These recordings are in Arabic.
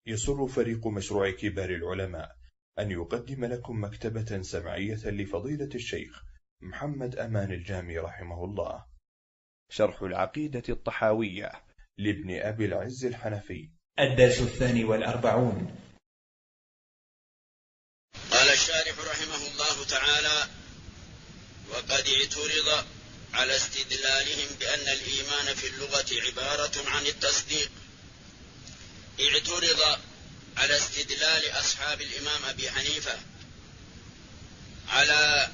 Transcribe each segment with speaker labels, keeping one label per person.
Speaker 1: يسر فريق مشروع كبار العلماء أن يقدم لكم مكتبة سمعية لفضيلة الشيخ محمد أمان الجامي رحمه الله، شرح العقيدة الطحاوية لابن أبي العز الحنفي،
Speaker 2: الدرس 42.
Speaker 3: قال الشارح رحمه الله تعالى: وقد اعترض على استدلالهم بأن الإيمان في اللغة عبارة عن التصديق. اعترض على استدلال أصحاب الإمام أبي حنيفة على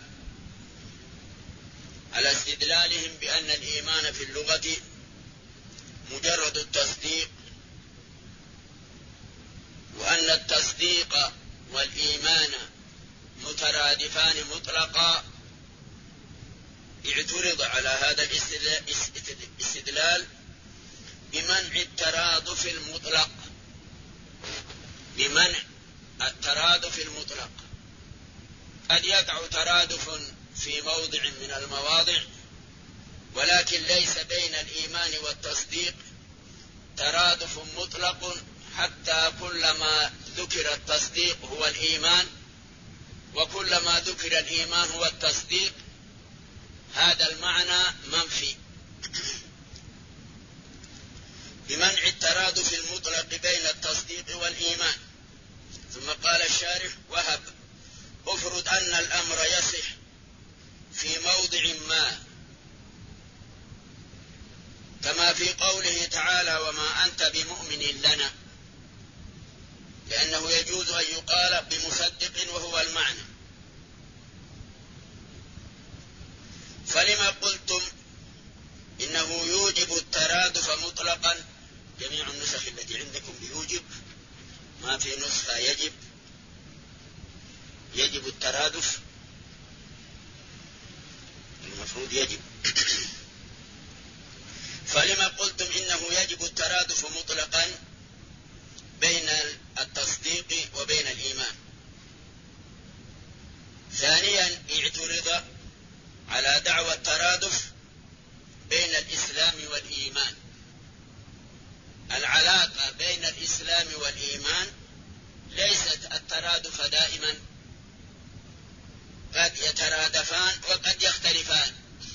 Speaker 3: استدلالهم بأن الإيمان في اللغة مجرد التصديق، وأن التصديق والإيمان مترادفان مطلقا. اعترض على هذا الاستدلال بمنع الترادف المطلق، بمنع الترادف المطلق. قد يقع ترادف في موضع من المواضع، ولكن ليس بين الإيمان والتصديق ترادف مطلق، حتى كلما ذكر التصديق هو الإيمان، وكلما ذكر الإيمان هو التصديق. هذا المعنى منفي بمنع الترادف المطلق بين التصديق والإيمان. ثم قال الشارح: وهب افرض أن الأمر يصح في موضع ما، كما في قوله تعالى: وما أنت بمؤمن لنا، لأنه يجوز أن يقال بمصدق وهو المعنى. فلما قلتم إنه يوجب الترادف مطلقا؟ جميع النسخ التي عندكم بيوجب، ما في نسخة يجب الترادف، المفروض يجب. فلما قلتم إنه يجب الترادف مطلقا بين التصديق وبين الإيمان؟ ثانيا، اعترض على دعوى الترادف بين الإسلام والإيمان. العلاقة بين الإسلام والإيمان ليست الترادف دائما، قد يترادفان وقد يختلفان،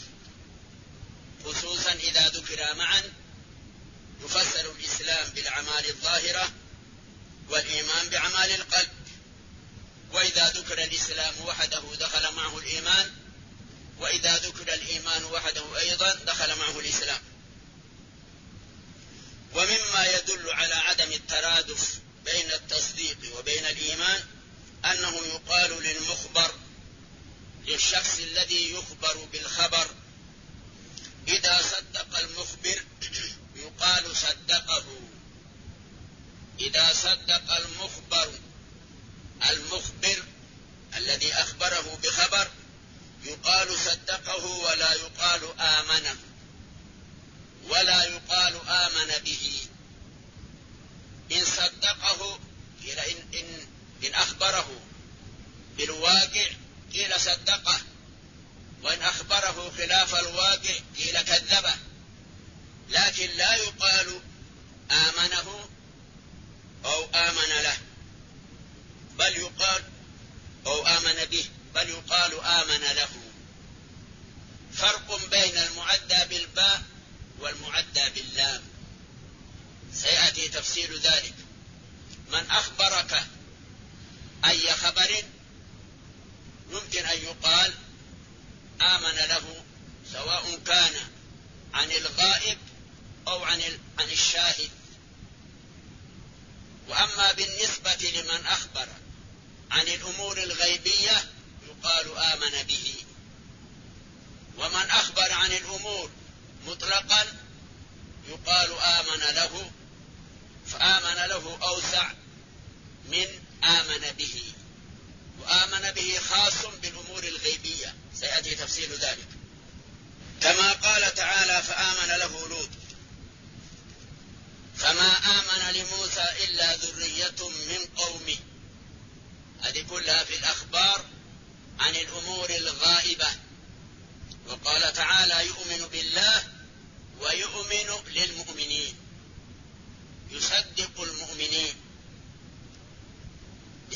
Speaker 3: خصوصا إذا ذكرا معا يفسر الإسلام بالأعمال الظاهرة والإيمان بأعمال القلب، وإذا ذكر الإسلام وحده دخل معه الإيمان، وإذا ذكر الإيمان وحده أيضا دخل معه الإسلام. ومما يدل على عدم الترادف بين التصديق وبين الإيمان أنه يقال للمخبر، للشخص الذي يخبر بالخبر، إذا صدق المخبر يقال صدقه. إذا صدق المخبر الذي أخبره بخبر يقال صدقه، ولا يقال آمنه، ولا يقال آمن به. إن صدقه قيل إن أخبره بالواقع قيل صدقه، وإن أخبره خلاف الواقع قيل كذبه. لكن لا يقال آمنه أو آمن له، بل يقال أو آمن به، بل يقال آمن له. فرق بين المعدى بالباء والمعدى باللام، سيأتي تفصيل ذلك. من أخبرك أي خبر يمكن أن يقال آمن له، سواء كان عن الغائب أو عن الشاهد. وأما بالنسبة لمن أخبر عن الأمور الغيبية يقال آمن به. ومن أخبر عن الأمور مطلقا يقال آمن له، فآمن له أوسع من آمن به، وآمن به خاص بالأمور الغيبية، سيأتي تفصيل ذلك. كما قال تعالى: فآمن له لوط. فما آمن لموسى إلا ذرية من قومه. هذه كلها في الأخبار عن الأمور الغائبة. وقال تعالى: يؤمن بالله ويؤمن للمؤمنين، يصدق المؤمنين.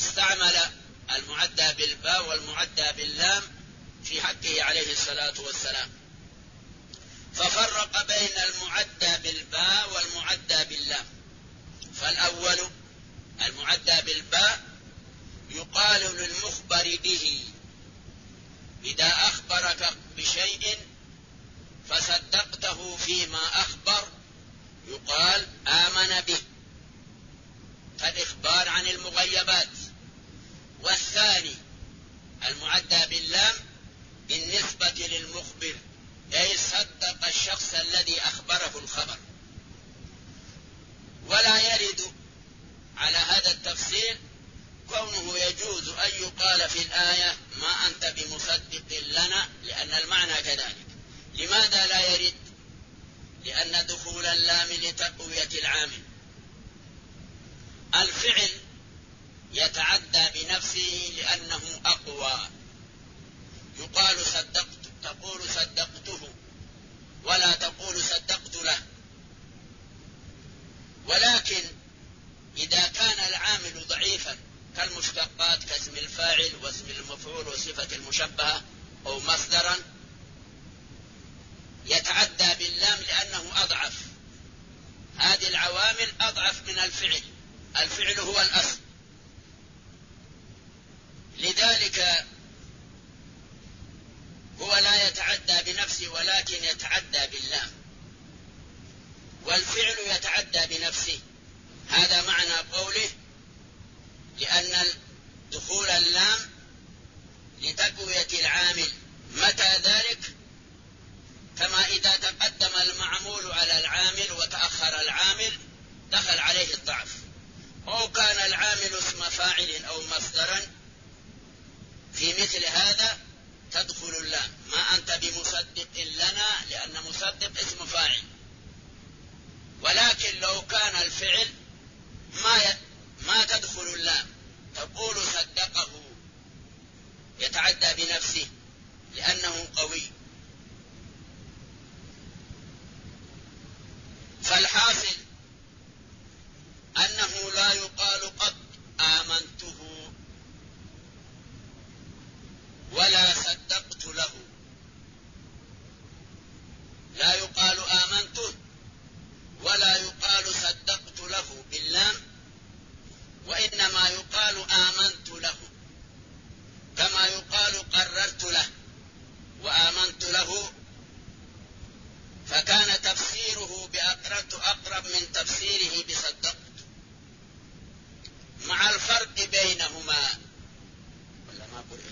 Speaker 3: استعمل المعدى بالباء والمعدى باللام في حقه عليه الصلاة والسلام، ففرق بين المعدى بالباء والمعدى باللام. فالأول المعدى بالباء يقال للمخبر به إذا أخبرك بشيء فصدقته فيما أخبر يقال آمن به، كالإخبار عن المغيبات. والثاني المعدى باللام بالنسبة للمخبر، أي صدق الشخص الذي أخبره الخبر. ولا يرد على هذا التفصيل كونه يجوز أن يقال في الآية ما أنت بمصدق لنا، لأن المعنى كذلك. لماذا لا يرد؟ لأن دخول اللام لتقوية العامل. الفعل يتعدى بنفسه لأنه أقوى، يقال صدقت، تقول صدقته ولا تقول صدقت له. ولكن إذا كان العامل ضعيفا كالمشتقات كاسم الفاعل واسم المفعول وصفة المشبهة أو مصدرا يتعدى باللام لأنه أضعف. هذه العوامل أضعف من الفعل، الفعل هو الأصل. لذلك هو لا يتعدى بنفسه ولكن يتعدى باللام، والفعل يتعدى بنفسه. هذا معنى قوله لأن دخول اللام لتقوية العامل. متى ذلك؟ كما إذا تقدم المعمول على العامل وتأخر العامل دخل عليه الضعف، أو كان العامل اسم فاعل أو مصدرا، في مثل هذا تدخل اللام. ما أنت بمصدق لنا، لأن مصدق اسم فاعل. ولكن لو كان الفعل ما تدخل اللام، تقول صدقه، يتعدى بنفسه لأنه قوي. فالحاصل أنه لا يقال قد آمنته ولا صدقت له، لا يقال آمنته ولا يقال صدقت له باللام، وإنما يقال آمنت له، كما يقال قررت له وآمنت له. فكان تفسيره بأقررت أقرب من تفسيره بصدقت، مع الفرق بينهما. ولا ما أقول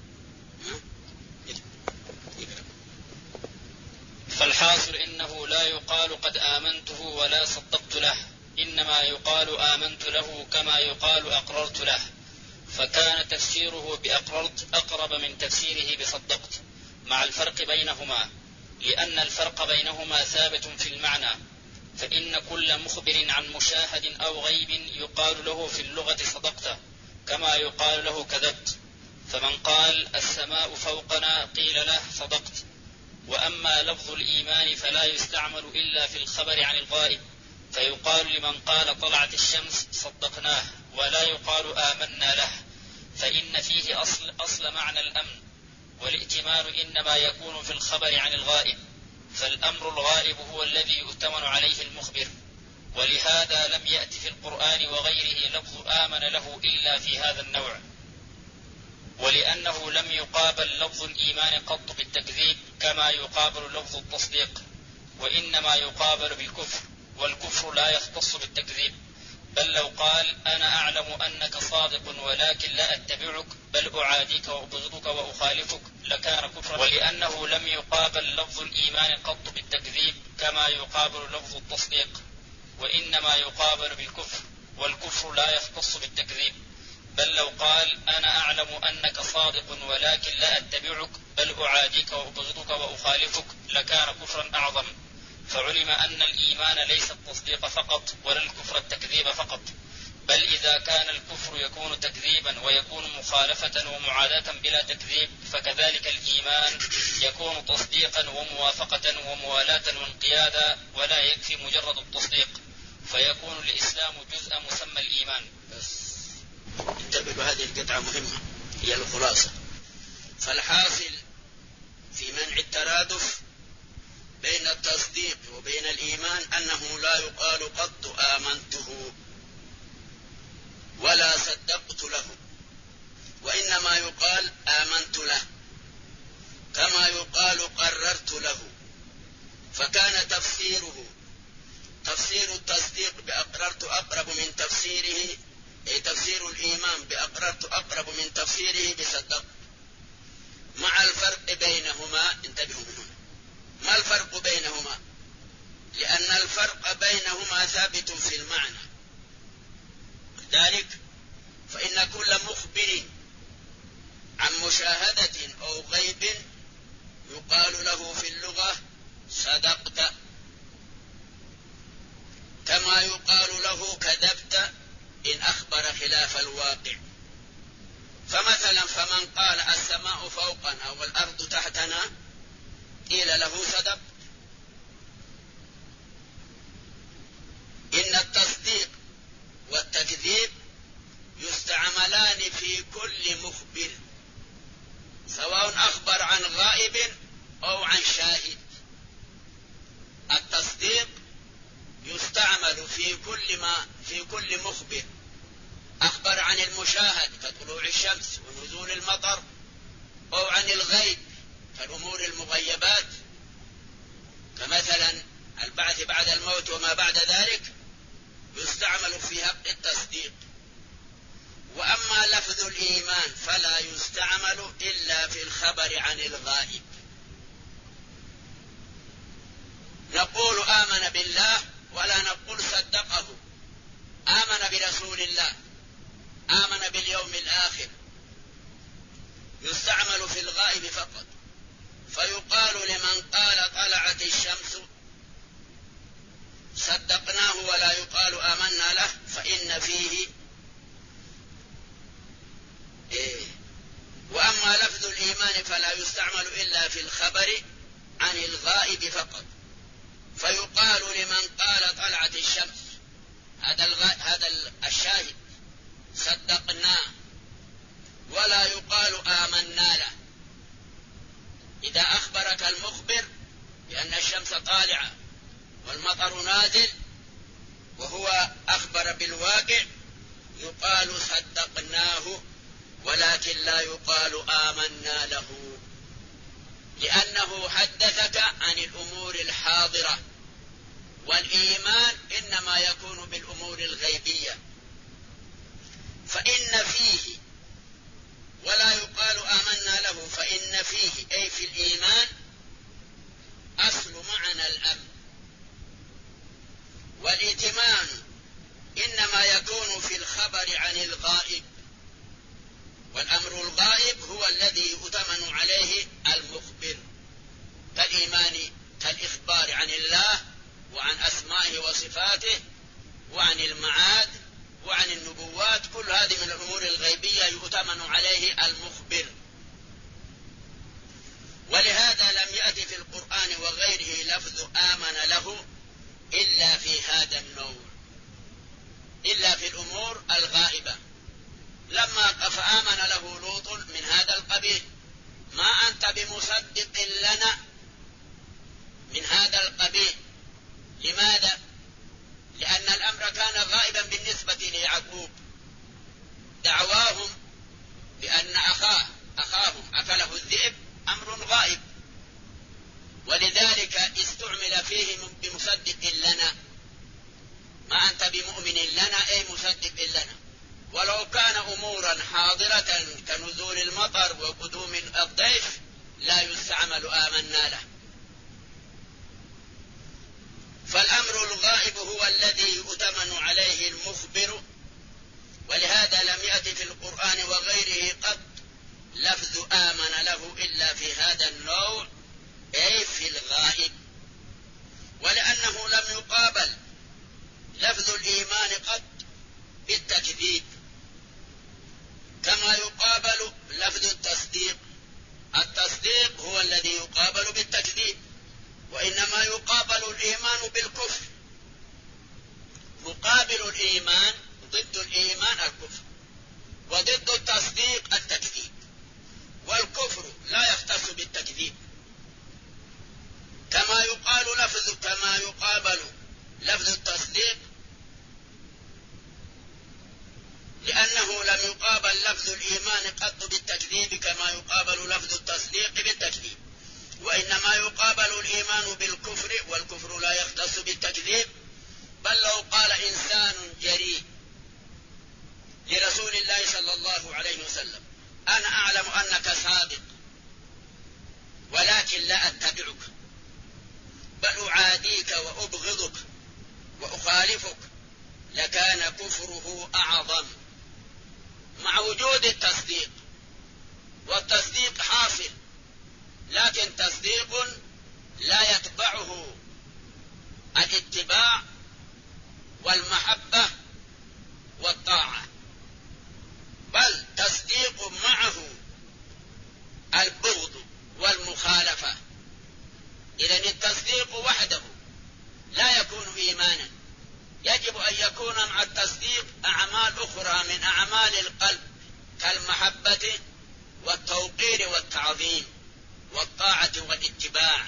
Speaker 4: فالحاصل إنه لا يقال قد آمنته ولا صدقت له، إنما يقال آمنت له كما يقال أقررت له. فكان تفسيره بأقررت أقرب من تفسيره بصدقت، مع الفرق بينهما، لأن الفرق بينهما ثابت في المعنى. فإن كل مخبر عن مشاهد أو غيب يقال له في اللغة صدقت، كما يقال له كذبت. فمن قال السماء فوقنا قيل له صدقت. وأما لفظ الإيمان فلا يستعمل إلا في الخبر عن الغائب، فيقال لمن قال طلعت الشمس صدقناه، ولا يقال آمنا له، فإن فيه أصل معنى الأمن. والائتمان إنما يكون في الخبر عن الغائب، فالأمر الغائب هو الذي يؤتمن عليه المخبر. ولهذا لم يأت في القرآن وغيره لفظ آمن له إلا في هذا النوع. ولأنه لم يقابل لفظ الإيمان قط بالتكذيب كما يقابل لفظ التصديق، وإنما يقابل بالكفر، والكفر لا يختص بالتكذيب. بل لو قال أنا أعلم أنك صادق ولكن لا أتبعك بل أعاديك وأبغضك وأخالفك لكان كفرا. ولأنه لم يقابل لفظ الإيمان قط بالتكذيب كما يقابل لفظ التصديق، وإنما يقابل بالكفر، والكفر لا يختص بالتكذيب. بل لو قال أنا أعلم أنك صادق ولكن لا أتبعك بل أعاديك وأبغضك وأخالفك لكان كفرا أعظم. فعلم أن الإيمان ليس التصديق فقط ولا الكفر التكذيب فقط، بل إذا كان الكفر يكون تكذيبا ويكون مخالفة ومعاداة بلا تكذيب، فكذلك الإيمان يكون تصديقا وموافقة وموالاة وانقيادا، ولا يكفي مجرد التصديق، فيكون الإسلام جزء مسمى الإيمان.
Speaker 3: انتبهوا هذه القطعة مهمة هي الخلاصة. فالحاصل في منع الترادف بين التصديق وبين الإيمان أنه لا يقال قط آمنته ولا صدقت له، وإنما يقال آمنت له، كما يقال قررت له. فكان تفسير التصديق بأقررت أقرب من تفسيره، أي تفسير الإيمان بأقررت أقرب من تفسيره بصدقت، مع الفرق بينهما. انتبهوا من هنا، ما الفرق بينهما؟ لأن الفرق بينهما ثابت في المعنى. ذلك فإن كل مخبر عن مشاهدة أو غيب يقال له في اللغة صدقت، كما يقال له كذبت إن أخبر خلاف الواقع. فمثلا فمن قال السماء فوقنا والأرض تحتنا قيل له صدق. إن التصديق والتكذيب يستعملان في كل مخبر، سواء أخبر عن غائب أو عن شاهد. التصديق يستعمل في كل مخبر أخبر عن المشاهد كطلوع الشمس ونزول المطر، أو عن الغيب كالأمور المغيبات، كمثلا البعث بعد الموت وما بعد ذلك، يستعمل في حق التصديق. وأما لفظ الإيمان فلا يستعمل إلا في الخبر عن الغائب. نقول آمن بالله ولا نقول صدقه. آمن برسول الله، آمن باليوم الآخر، يستعمل في الغائب فقط. فيقال لمن قال طلعت الشمس صدقناه ولا يقال آمنا له، فإن فيه وأما لفظ الإيمان فلا يستعمل إلا في الخبر عن الغائب فقط. فيقال لمن قال طلعت الشمس، هذا الشاهد، صدقناه، ولا يقال آمنا له. إذا أخبرك المخبر بأن الشمس طالعة والمطر نازل وهو أخبر بالواقع يقال صدقناه، ولكن لا يقال آمنا له، لأنه حدثك عن الأمور الحاضرة، والإيمان إنما يكون بالأمور الغيبية. فإن فيه، ولا يقال آمنا له، فإن فيه أي في الإيمان أصل معنى الأمن. والائتمان إنما يكون في الخبر عن الغائب، والأمر الغائب هو الذي يؤتمن عليه المخبر، كالإيمان كالإخبار عن الله وعن أسمائه وصفاته وعن المعاد وعن النبوات. كل هذه من الأمور الغيبية يؤتمن عليه المخبر. ولهذا لم يأتي في القرآن وغيره لفظ آمن له إلا في هذا النوع، إلا في الأمور الغائبة. لما فآمن له لوط من هذا القبيل، ما أنت بمصدق لنا من هذا القبيل. لماذا؟ لأن الأمر كان غائبا بالنسبة ليعقوب. دعواهم بأن أخاهم أكله الذئب أمر غائب، ولذلك استعمل فيه بمصدق لنا. ما أنت بمؤمن لنا أي مصدق لنا. ولو كان أمورا حاضرة كنزول المطر وقدوم الضيف لا يستعمل آمنا له. فالأمر الغائب هو الذي يؤتمن عليه المخبر. ولهذا لم يأتي في القرآن وغيره قط لفظ آمن له إلا في هذا النوع، أي في الغائب. ولأنه لم يقابل لفظ الإيمان قط بالتكذيب، كما يقابل لفظ التصديق. التصديق هو الذي يقابل بالتكذيب، وإنما يقابل الإيمان بالكفر. مقابل الإيمان ضد الإيمان الكفر، وضد لفظ الإيمان قط بالتكذيب كما يقابل لفظ التصديق بالتكذيب، وإنما يقابل الإيمان بالكفر، والكفر لا يختص بالتكذيب. بل لو قال إنسان جريء لرسول الله صلى الله عليه وسلم: أنا أعلم أنك صادق ولكن لا أتبعك، بل أعاديك وأبغضك وأخالفك، لكان كفره أعظم مع وجود التصديق. والتصديق حاصل، لكن تصديق لا يتبعه الاتباع والمحبة والطاعة، بل تصديق معه البغض والمخالفة. إذن التصديق وحده لا يكون إيمانا، يجب أن يكون مع التصديق أعمال أخرى من أعمال القلب كالمحبة والتوقير والتعظيم والطاعة والاتباع.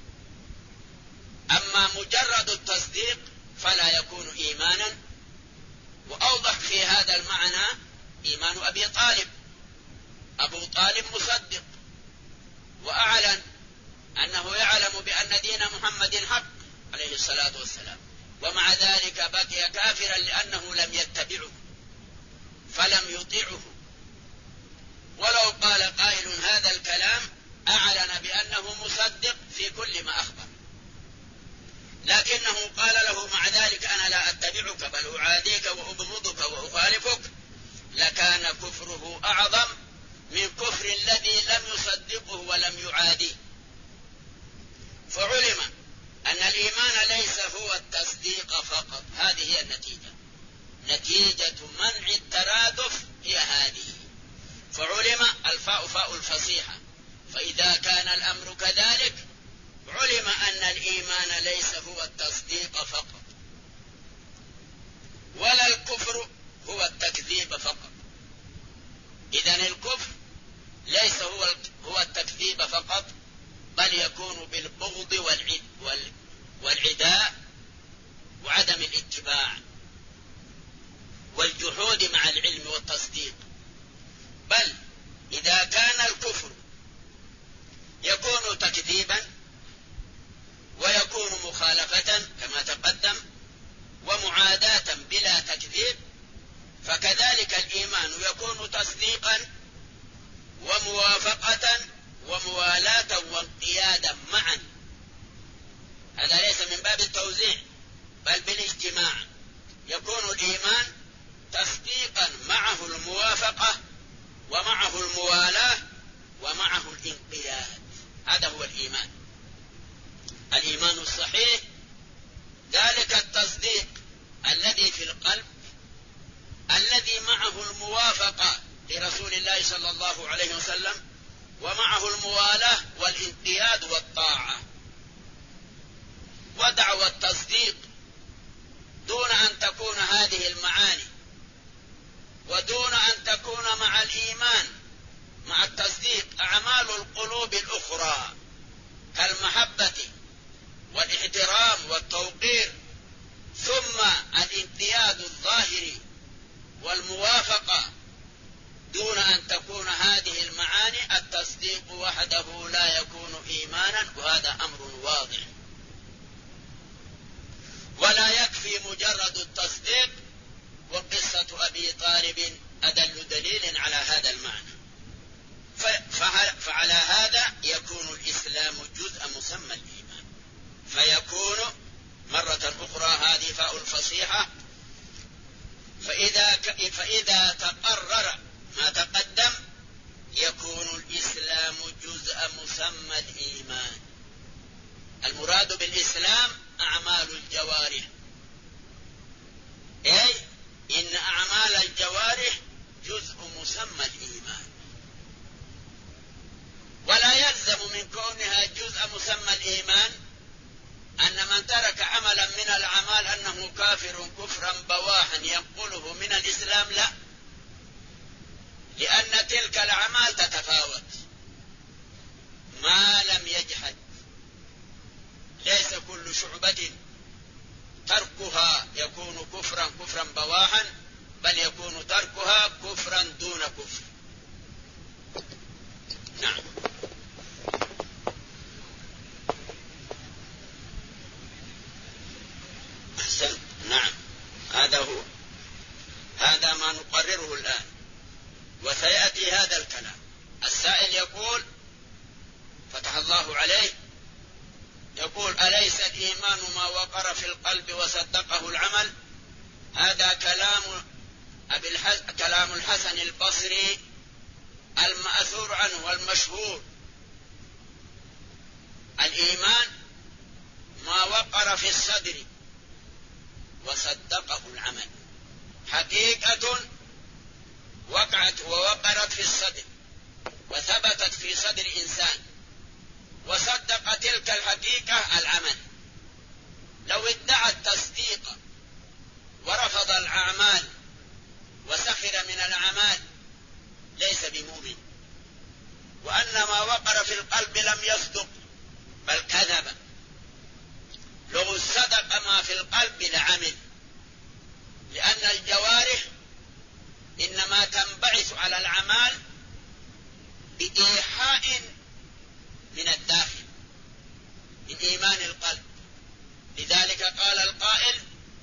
Speaker 3: أما مجرد التصديق فلا يكون إيمانا. وأوضح في هذا المعنى إيمان أبي طالب. أبو طالب مصدق وأعلن أنه يعلم بأن دين محمد حق عليه الصلاة والسلام، ومع ذلك بقي كافرا لأنه لم يتبعه فلم يطيعه. ولو قال قائل هذا الكلام أعلن بأنه مصدق في كل ما أخبر، لكنه قال له مع ذلك: أنا لا أتبعك بل أعاديك وأبغضك وأخالفك، لكان كفره أعظم من كفر الذي لم يصدقه ولم يعاديه. فعلم أن الإيمان ليس هو التصديق فقط. هذه هي النتيجة، نتيجة منع الترادف هي هذه. فعلم، الفاء فاء الفصيحة، فإذا كان الأمر كذلك علم أن الإيمان ليس هو التصديق فقط، ولا الكفر هو التكذيب فقط. إذن الكفر ليس هو التكذيب فقط، بل يكون بالبغض والعداء وعدم الاتباع والجحود مع العلم والتصديق. بل إذا كان الكفر يكون تكذيبا ويكون مخالفة كما تقدم ومعاداة بلا تكذيب، فكذلك الإيمان يكون تصديقا وموافقة وموالاة وانقيادا معا. هذا ليس من باب التوزيع بل بالاجتماع. يكون الإيمان تصديقا معه الموافقة ومعه الموالاة ومعه الانقياد. هذا هو الإيمان. الإيمان الصحيح ذلك التصديق الذي في القلب، الذي معه الموافقة لرسول الله صلى الله عليه وسلم ومعه الموالاة والانقياد والطاعة. ودعوى التصديق دون أن تكون هذه المعاني، ودون أن تكون مع الإيمان مع التصديق أعمال القلوب الأخرى كالمحبة والاحترام والتوقير، ثم الانقياد الظاهري والموافقة، دون أن تكون هذه المعاني، التصديق وحده لا يكون إيمانا، وهذا أمر واضح. ولا يكفي مجرد التصديق، وقصة أبي طالب أدل دليل على هذا المعنى. فعلى هذا يكون الإسلام جزء مسمى الإيمان، فيكون مرة أخرى هذه فاء الفصيحة. فإذا تقرر ما تقدم يكون الإسلام جزء مسمى الإيمان. المراد بالإسلام أعمال الجوارح، أي إن أعمال الجوارح جزء مسمى الإيمان. ولا يلزم من كونها جزء مسمى الإيمان أن من ترك عملا من الأعمال أنه كافر كفرا بواحا ينقله من الإسلام، لا، لأن تلك الأعمال تتفاوت ما لم يجحد. ليس كل شعبة تركها يكون كفرا بواحا، بل يكون تركها كفرا دون كفر. كما نقرره الآن، وسيأتي هذا الكلام. السائل يقول فتح الله عليه، يقول: أليس الإيمان ما وقر في القلب وصدقه العمل؟ هذا كلام الحسن البصري المأثور عنه والمشهور. الإيمان ما وقر في الصدر وصدقه العمل. حقيقة وقعت ووقرت في الصدر وثبتت في صدر إنسان، وصدق تلك الحقيقة العمل. لو ادعى التصديق ورفض الأعمال وسخر من الأعمال ليس بمؤمن. وأن ما وقر في القلب لم يصدق بل كذب. لو صدق ما في القلب لعمل، لأن الجوارح إنما تنبعث على الأعمال بإيحاء من الداخل من إيمان القلب. لذلك قال القائل: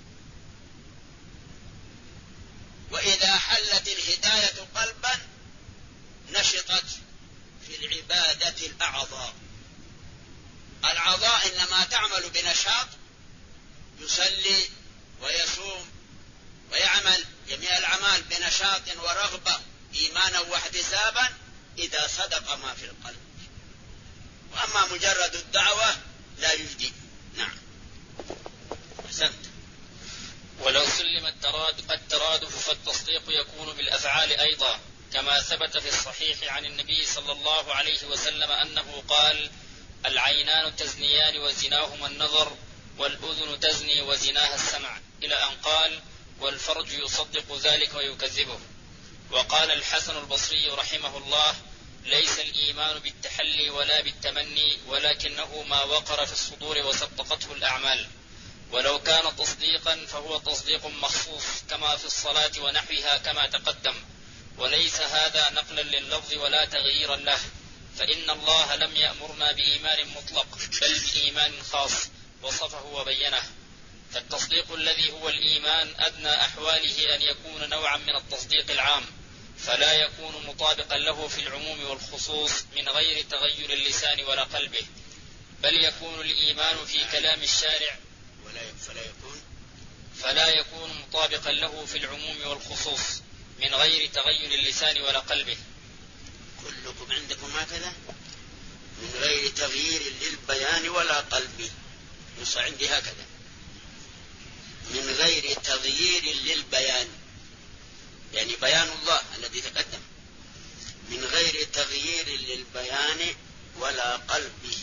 Speaker 3: وإذا حلت الهداية قلبا نشطت في العبادة الأعضاء. الأعضاء إنما تعمل بنشاط، يصلي ويصوم ويعمل جميع الأعمال بنشاط ورغبة إيمانا واحتسابا إذا صدق ما في القلب. وأما مجرد الدعوة لا يجدي. نعم. أحسنت.
Speaker 4: ولو سلم الترادف فالتصديق يكون بالأفعال أيضا، كما ثبت في الصحيح عن النبي صلى الله عليه وسلم أنه قال: العينان تزنيان وزناهما النظر، والأذن تزني وزناها السمع، إلى أن قال: والفرج يصدق ذلك ويكذبه. وقال الحسن البصري رحمه الله: ليس الإيمان بالتحلي ولا بالتمني، ولكنه ما وقر في الصدور وصدقته الأعمال. ولو كان تصديقا فهو تصديق مخصوص كما في الصلاة ونحوها كما تقدم، وليس هذا نقلا لللفظ ولا تغييرا له، فإن الله لم يأمرنا بإيمان مطلق بل بإيمان خاص وصفه وبينه. فالتصديق الذي هو الإيمان أدنى أحواله أن يكون نوعا من التصديق العام، فلا يكون مطابقا له في العموم والخصوص من غير تغير اللسان ولا قلبه، بل يكون الإيمان في كلام الشارع فلا يكون مطابقا له في العموم والخصوص من غير تغير اللسان ولا قلبه.
Speaker 3: كلكم عندكم هكذا من غير تغيير للبيان ولا قلبه. نص عندي هكذا من غير تغيير للبيان، يعني بيان الله الذي تقدم، من غير تغيير للبيان ولا قلبه.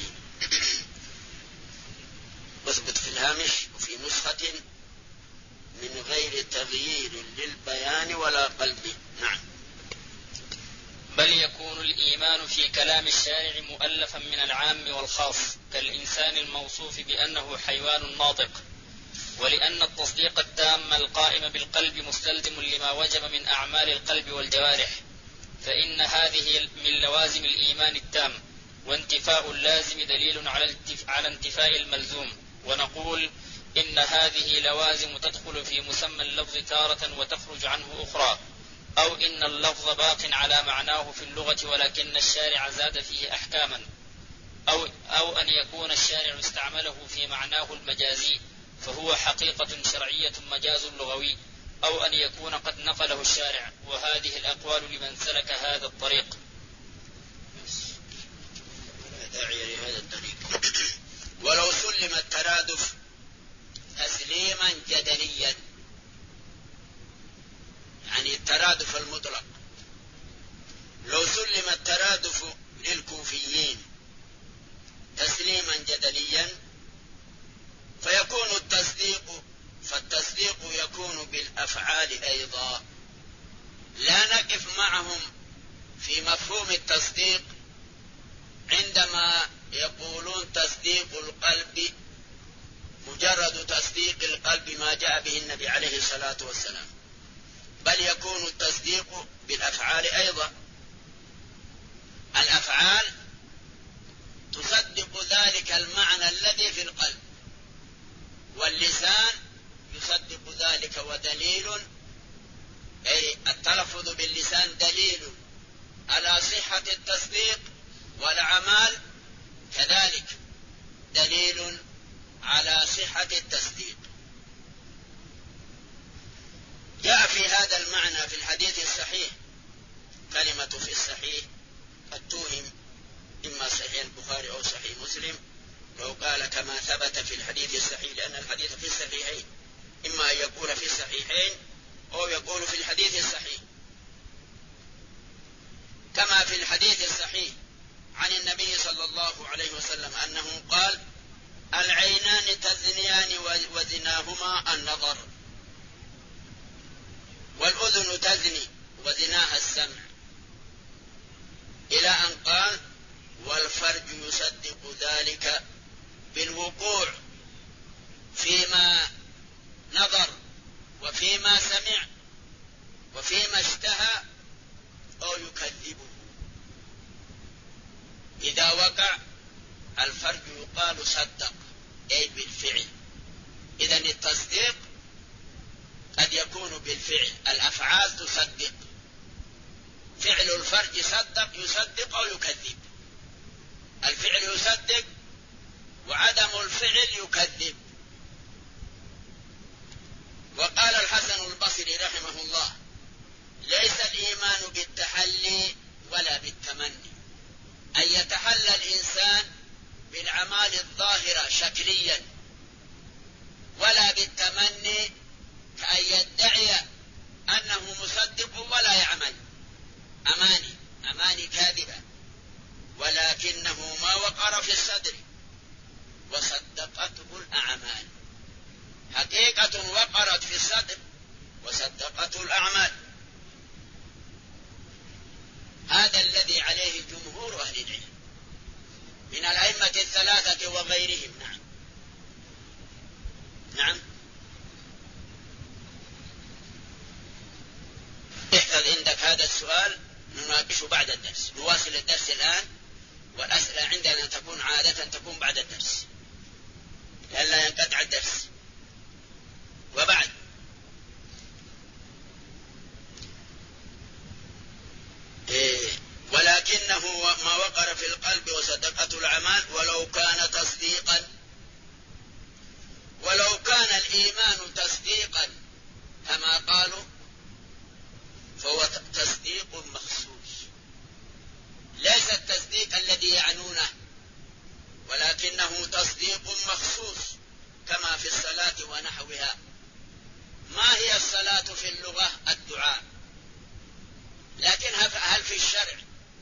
Speaker 3: واثبت في الهامش وفي نسخة من غير تغيير للبيان ولا قلبه. نعم.
Speaker 4: بل يكون الإيمان في كلام الشارع مؤلفا من العام والخاص، كالإنسان الموصوف بأنه حيوان ناطق. ولأن التصديق التام القائم بالقلب مستلزم لما وجب من أعمال القلب والجوارح، فإن هذه من لوازم الإيمان التام، وانتفاء اللازم دليل على انتفاء الملزوم. ونقول إن هذه لوازم تدخل في مسمى اللفظ تارة وتخرج عنه أخرى، أو إن اللفظ باق على معناه في اللغة ولكن الشارع زاد فيه أحكاما، أو أن يكون الشارع استعمله في معناه المجازي فهو حقيقة شرعية مجاز لغوي، أو أن يكون قد نقله الشارع. وهذه الأقوال لمن سلك هذا الطريق.
Speaker 3: داعي لهذا الطريق. ولو سلم الترادف تسليما جدليا، يعني الترادف المطلق، لو سلم الترادف للكوفيين تسليما جدليا فيكون فالتصديق يكون بالأفعال أيضا. لا نقف معهم في مفهوم التصديق عندما يقولون تصديق القلب مجرد تصديق القلب ما جاء به النبي عليه الصلاة والسلام، بل يكون التصديق بالأفعال أيضا. الأفعال تصدق ذلك المعنى الذي في القلب، واللسان يصدق ذلك، ودليل التلفظ باللسان دليل على صحة التصديق، والأعمال كذلك دليل على صحة التصديق. جاء في هذا المعنى في الحديث الصحيح، كلمة في الصحيح قد توهم إما صحيح البخاري أو صحيح مسلم، لو قال كما ثبت في الحديث الصحيح، لأن الحديث في الصحيحين، إما أن يقول في الصحيحين أو يقول في الحديث الصحيح. كما في الحديث الصحيح عن النبي صلى الله عليه وسلم أنه قال: العينان تزنيان وزناهما النظر، والأذن تزني وزناها السمع، إلى أن قال: والفرج يصدق ذلك بالوقوع فيما نظر وفيما سمع وفيما اشتهى أو يكذبه. إذا وقع الفرج يقال صدق، أي بالفعل. إذن التصديق قد يكون بالفعل، الأفعال تصدق، فعل الفرج صدق، يصدق أو يكذب. الفعل يصدق وعدم الفعل يكذب. وقال الحسن البصري رحمه الله: ليس الإيمان بالتحلي ولا بالتمني، أن يتحلى الإنسان بالأعمال الظاهرة شكليا، ولا بالتمني كأن يدعي أنه مصدق ولا يعمل، أماني كاذبة، ولكنه ما وقر في الصدر وصدقته الأعمال. حقيقة وقرت في الصدر وصدقته الأعمال. هذا الذي عليه جمهور أهل العلم من الأئمة الثلاثة وغيرهم. نعم. احفظ عندك هذا السؤال، نناقشه بعد الدرس. نواصل الدرس الآن، والأسئلة عندنا تكون عادة تكون بعد الدرس لئلا ينقطع الدرس. وبعد ولكنه ما وقر في القلب وصدقته الأعمال ولو كان تصديقا، ولو كان الإيمان تصديقا كما قالوا فهو تصديق مخصوص، ليس التصديق الذي يعنونه، ولكنه تصديق مخصوص كما في الصلاة ونحوها. ما هي الصلاة في اللغة؟ الدعاء. لكن هل في الشرع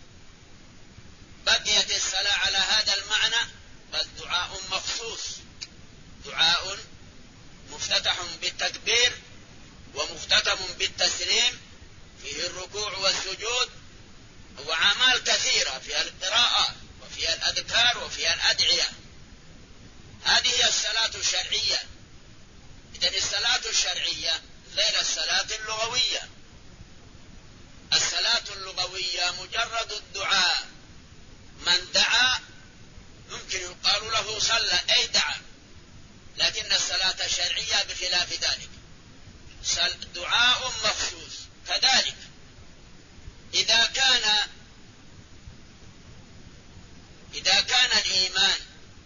Speaker 3: بقيت الصلاة على هذا المعنى؟ بل دعاء مخصوص، دعاء مفتتح بالتكبير ومختتم بالتسليم، فيه الركوع والسجود، وأعمال كثيرة فيها القراءة وفيها الأذكار وفيها الأدعية. هذه هي الصلاة الشرعية. إذن الصلاة الشرعية غير الصلاة اللغوية. الصلاة اللغوية مجرد الدعاء، من دعا ممكن يقال له صلى أي دعا، لكن الصلاة الشرعية بخلاف ذلك، دعاء مخصوص. كذلك إذا كان الإيمان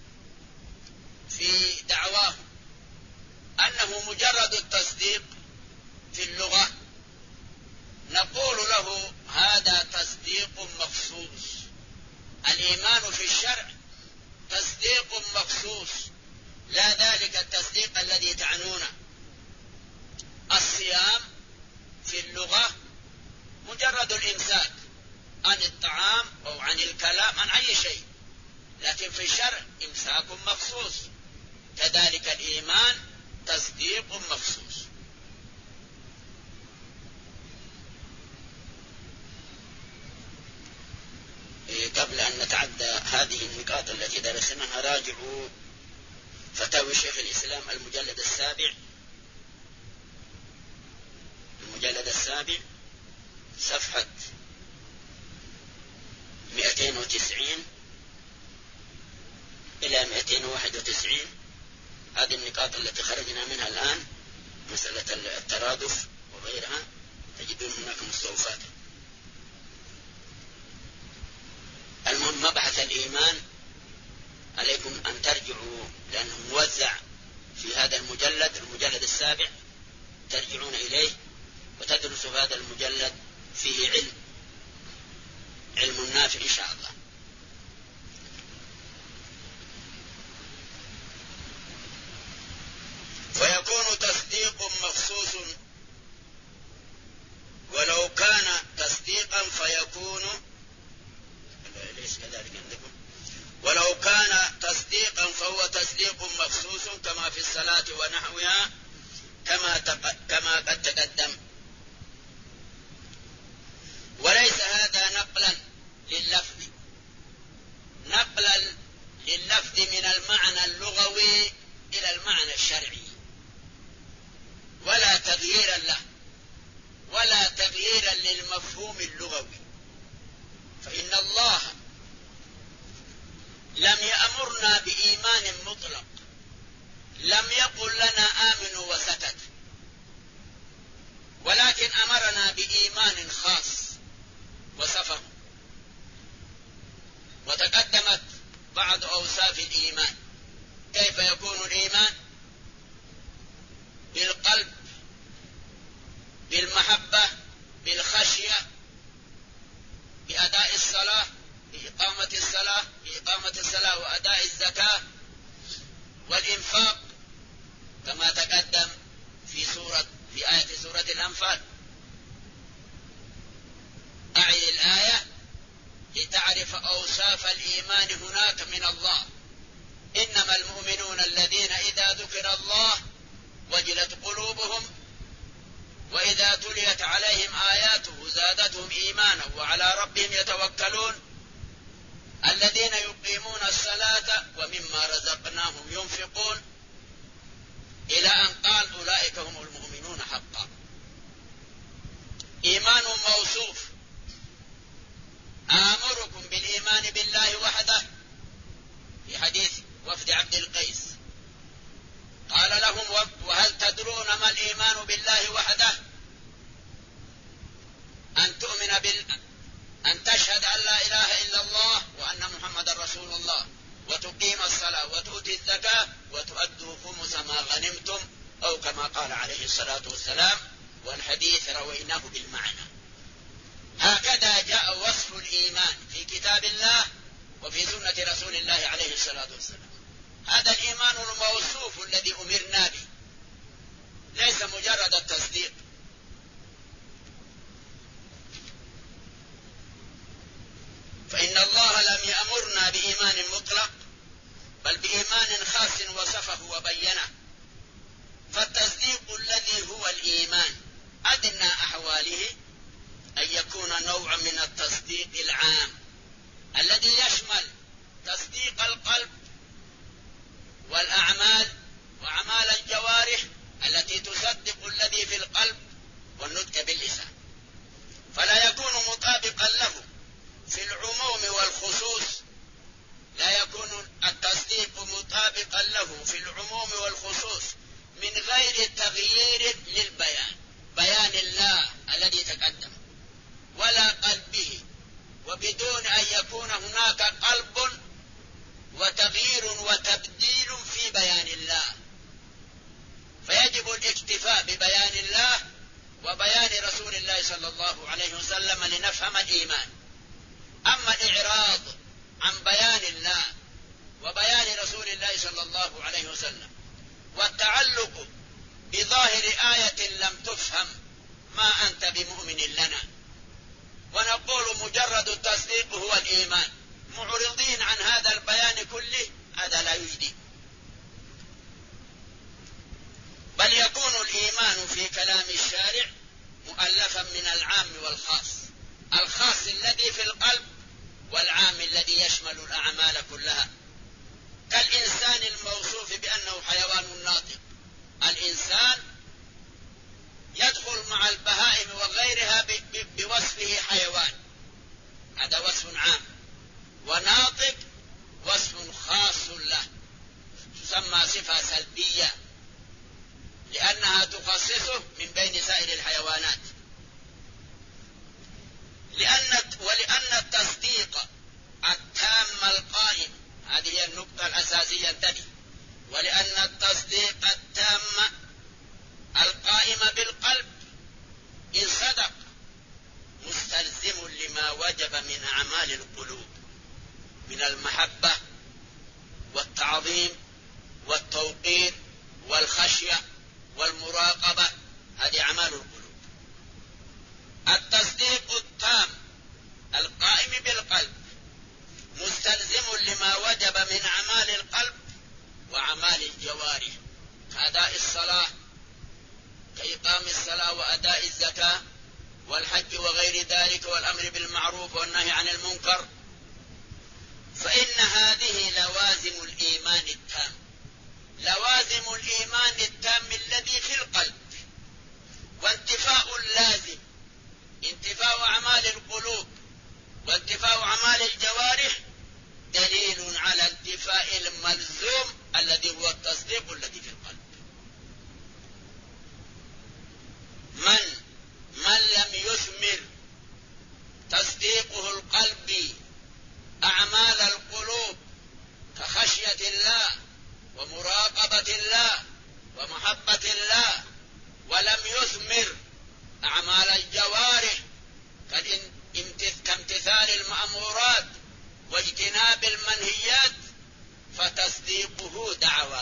Speaker 3: في دعواه أنه مجرد التصديق في اللغة، نقول له هذا تصديق مخصوص. الإيمان في الشرع تصديق مخصوص، لا ذلك التصديق الذي تعنونه. الصيام في اللغة مجرد الإمساك عن الطعام أو عن الكلام عن أي شيء، لكن في الشرع إمساك مخصوص. كذلك الإيمان تصديق مخصوص. قبل أن نتعدى هذه النقاط التي درسناها، راجعوا فتاوي شيخ الإسلام المجلد السابع صفحة 290 إلى 291. هذه النقاط التي خرجنا منها الآن، مسألة الترادف وغيرها، تجدون هناك وتصوفاته. المهم مبحث الإيمان عليكم أن ترجعوا، لأنه موزع في هذا المجلد 7 ترجعون إليه وتدرسوا هذا المجلد، فيه علم نافع إن شاء الله. ويكون تصديق مخصوص، ولو كان تصديقا فيكون، ليس كذلك عندكم؟ ولو كان تصديقا فهو تصديق مخصوص كما في الصلاة ونحوها كما قد تقدم. وليس هذا نقلا لللفظ من المعنى اللغوي إلى المعنى الشرعي، ولا تغييرا له ولا تغييرا للمفهوم اللغوي. فإن الله لم يأمرنا بإيمان مطلق، لم يقل لنا آمنوا وسكت، ولكن أمرنا بإيمان خاص وصفه. وتقدمت بعض أوصاف الإيمان. كيف يكون الإيمان؟ بالقلب، بالمحبة، بالخشية، بأداء الصلاة، بإقامة الصلاة وأداء الزكاة والإنفاق كما تقدم في آية سورة الأنفال. أعد الآية لتعرف أوصاف الإيمان هناك من الله. إنما المؤمنون الذين إذا ذكر الله وجلت قلوبهم وإذا تليت عليهم آياته زادتهم إيمانا وعلى ربهم يتوكلون الذين يقيمون الصلاة ومما رزقناهم ينفقون، إلى أن قال أولئك هم المؤمنون حقا. إيمان موصوف. آمركم بالإيمان بالله وحده، في حديث وفد عبد القيس قال لهم وهل تدرون ما الإيمان بالله وحده؟ أن تشهد أن لا إله إلا الله وأن محمد رسول الله، وتقيم الصلاة وتؤتي الزكاة وتؤدوا خمس ما غنمتم، أو كما قال عليه الصلاة والسلام، والحديث رويناه بالمعنى. هكذا جاء وصف الإيمان في كتاب الله وفي سنة رسول الله عليه الصلاة والسلام. هذا الإيمان الموصوف الذي أمرنا به، ليس مجرد التصديق. فإن الله لم يأمرنا بإيمان مطلق، بل بإيمان خاص وصفه وبينه. فالتصديق الذي هو الإيمان أدنى أحواله أن يكون نوعا من التصديق العام الذي يشمل تصديق القلب والأعمال وأعمال الجوارح التي تصدق الذي في القلب والنطق باللسان، فلا يكون مطابقا له في العموم والخصوص. لا يكون التصديق مطابقا له في العموم والخصوص من غير تغيير للبيان، بيان الله الذي تقدم، ولا قلبه، وبدون أن يكون هناك قلب وتغيير وتبديل في بيان الله. فيجب الاكتفاء ببيان الله وبيان رسول الله صلى الله عليه وسلم لنفهم الإيمان. أما الإعراض عن بيان الله وبيان رسول الله صلى الله عليه وسلم والتعلق بظاهر آية لم تفهم، ما أنت بمؤمن لنا. ونقول مجرد التصديق هو الإيمان، معرضين عن هذا البيان كله، هذا لا يجدي. بل يكون الإيمان في كلام الشارع مؤلفا من العام والخاص، الخاص الذي في القلب والعام الذي يشمل الأعمال كلها. كالإنسان الموصوف بأنه حيوان ناطق. الإنسان يدخل مع البهائم وغيرها بوصفه حيوان، هذا وصف عام، وناطق وصف خاص له، تسمى صفة سلبية لأنها تخصصه من بين سائر الحيوانات. الأساسي ينتهي. ولأن التصديق التام القائم بالقلب إن صدق مستلزم لما وجب من أعمال القلوب من المحبة والتعظيم والتوقير والخشية والمراقبة، هذه أعمال القلوب. التصديق التام القائم بالقلب مستلزم لما وجب من أعمال القلب وأعمال الجوارح كأداء الصلاة، كإقام الصلاة وأداء الزكاة والحج وغير ذلك والأمر بالمعروف والنهي عن المنكر. فإن هذه لوازم الإيمان التام، لوازم الإيمان التام الذي في القلب. وانتفاء اللازم، انتفاء أعمال القلوب وانتفاء أعمال الجوارح دليل على انتفاء الملزوم الذي هو التصديق الذي في القلب. من لم يثمر تصديقه القلبي أعمال القلوب كخشية الله ومراقبة الله ومحبة الله، ولم يثمر أعمال الجوارح كامتثال المأمورات واجتناب المنهيات، فتصديقه دعوى،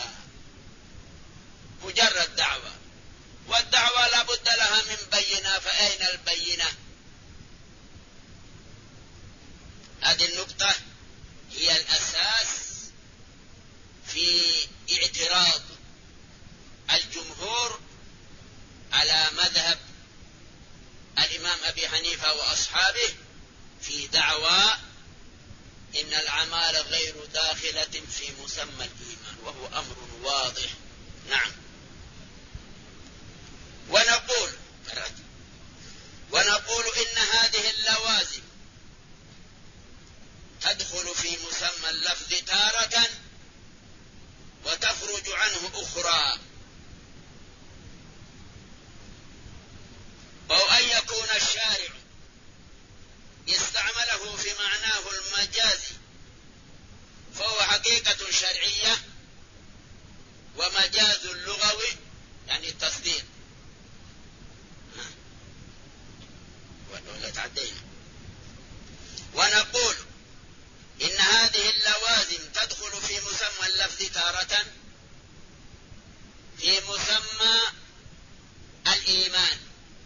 Speaker 3: مجرد دعوى، والدعوى لا بد لها من بينة، فأين البينة؟ هذه النقطة هي الأساس في اعتراض الجمهور على مذهب الإمام أبي حنيفة وأصحابه في دعوى إن الأعمال غير داخلة في مسمى الإيمان، وهو أمر واضح. نعم. ونقول إن هذه اللوازم تدخل في مسمى اللفظ تارة وتخرج عنه أخرى، أو أن يكون الشارع استعمله في معناه المجازي فهو حقيقة شرعية، ومجاز لغوي يعني التصديق. ولا تعدينا. ونقول إن هذه اللوازم تدخل في مسمى اللفظ تارة في مسمى الإيمان،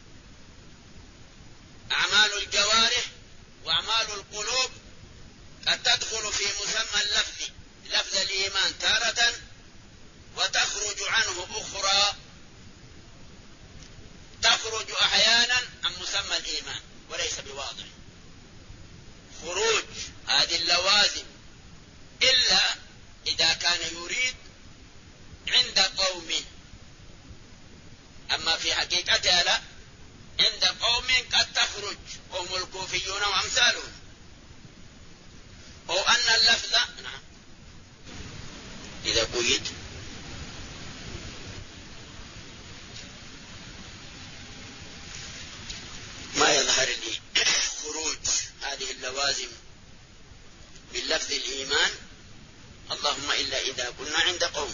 Speaker 3: أعمال الجوارح وأعمال القلوب قد تدخل في مسمى اللفظ، لفظ الإيمان تارة، وتخرج عنه أخرى، تخرج أحيانا عن مسمى الإيمان وليس بواضح خروج هذه اللوازم، إلا إذا كان يريد عند قوم، أما في حقيقتها لا، عند قوم قد تخرج، هم الكوفيون وأمثالهم، أو أن اللفظ نعم إذا قيد ما يظهر لي خروج هذه اللوازم باللفظ الإيمان، اللهم إلا إذا كنا عند قوم.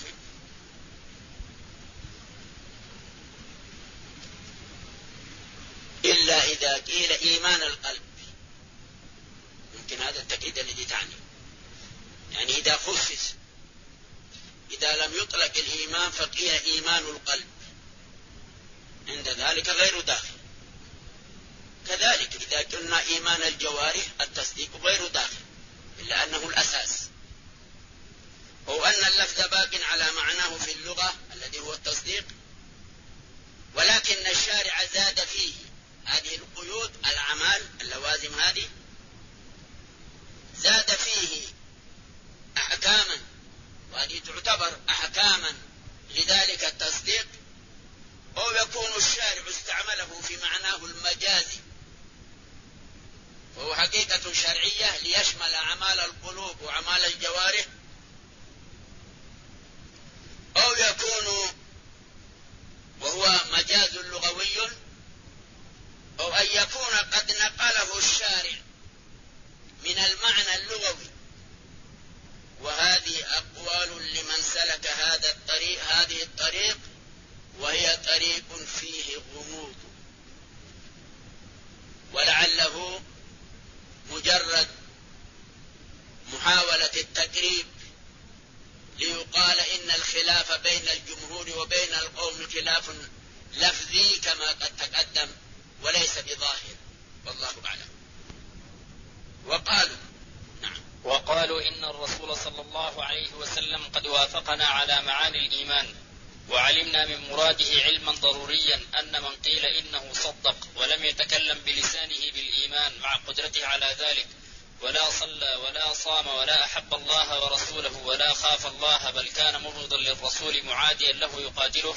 Speaker 3: إلا إذا قيل إيمان القلب، يمكن هذا التأكيد الذي تعني، يعني إذا خصص، إذا لم يطلق الإيمان فقيل إيمان القلب، عند ذلك غير داخل. كذلك إذا قلنا إيمان الجوارح التصديق غير داخل، إلا أنه الأساس، أو أن اللفظ باق على معناه في اللغة الذي هو التصديق، ولكن الشارع زاد فيه هذه القيود، الأعمال اللوازم هذه زاد فيه أحكاما، وهذه تعتبر أحكاما لذلك التصديق، أو يكون الشارع استعمله في معناه المجازي وهو حقيقة شرعية ليشمل أعمال القلوب وأعمال الجوارح، أو يكون وهو مجاز لغوي، أو أن يكون قد نقله الشارع من المعنى اللغوي، وهذه هذه أقوال لمن سلك هذه الطريق، وهي طريق فيه غموض، ولعله مجرد محاولة التقريب ليقال إن الخلاف بين الجمهور وبين القوم خلاف لفظي كما قد تقدم وليس بظاهر، والله أعلم.
Speaker 4: وقالوا إن الرسول صلى الله عليه وسلم قد وافقنا على معاني الإيمان، وعلمنا من مراده علما ضروريا أن من قيل إنه صدق ولم يتكلم بلسانه بالإيمان مع قدرته على ذلك، ولا صلى ولا صام ولا أحب الله ورسوله ولا خاف الله، بل كان مبغضا للرسول معاديا له يقاتله.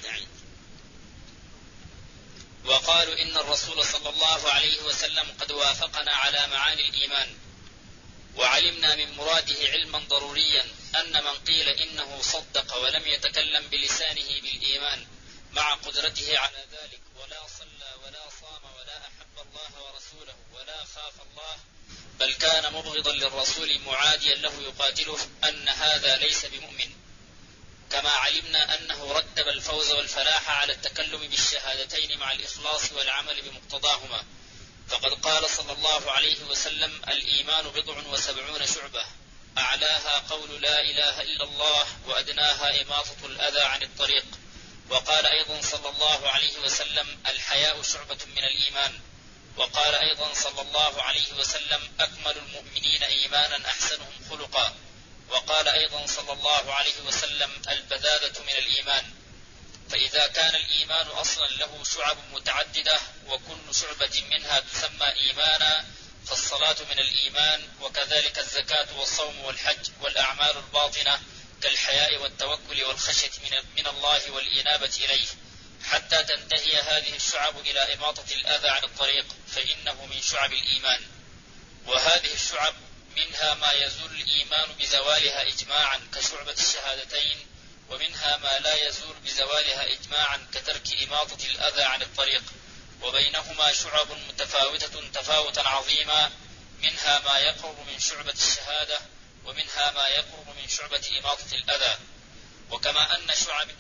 Speaker 4: وقالوا إن الرسول صلى الله عليه وسلم قد وافقنا على معاني الإيمان، وعلمنا من مراده علما ضروريا أن من قيل إنه صدق ولم يتكلم بلسانه بالإيمان مع قدرته على ذلك، ولا صلى ولا صام ولا أحب الله ورسوله ولا خاف الله، بل كان مبغضا للرسول معاديا له يقاتله، أن هذا ليس بمؤمن. كما علمنا أنه رتب الفوز والفلاح على التكلم بالشهادتين مع الإخلاص والعمل بمقتضاهما، فقد قال صلى الله عليه وسلم: الإيمان 70 شعبة، أعلاها قول لا إله إلا الله، وأدناها إماطة الأذى عن الطريق. وقال أيضا صلى الله عليه وسلم: الحياء شعبة من الإيمان. وقال أيضا صلى الله عليه وسلم: أكمل المؤمنين إيمانا أحسنهم خلقا. وقال أيضا صلى الله عليه وسلم: البذاذة من الإيمان. فإذا كان الإيمان أصلا له شعب متعددة وكل شعبة منها تسمى إيمانا، فالصلاة من الإيمان، وكذلك الزكاة والصوم والحج والأعمال الباطنة كالحياء والتوكل والخشية من الله والإنابة إليه، حتى تنتهي هذه الشعب إلى إماطة الأذى عن الطريق، فإنه من شعب الإيمان. وهذه الشعب منها ما يزول الإيمان بزوالها إجماعا كشعبة الشهادتين، ومنها ما لا يزول بزوالها إجماعا كترك إماطة الأذى عن الطريق، وبينهما شعب متفاوتة تفاوتا عظيما، منها ما يقرب من شعبة الشهادة، ومنها ما يقرب من شعبة إماطة الأذى. وكما أن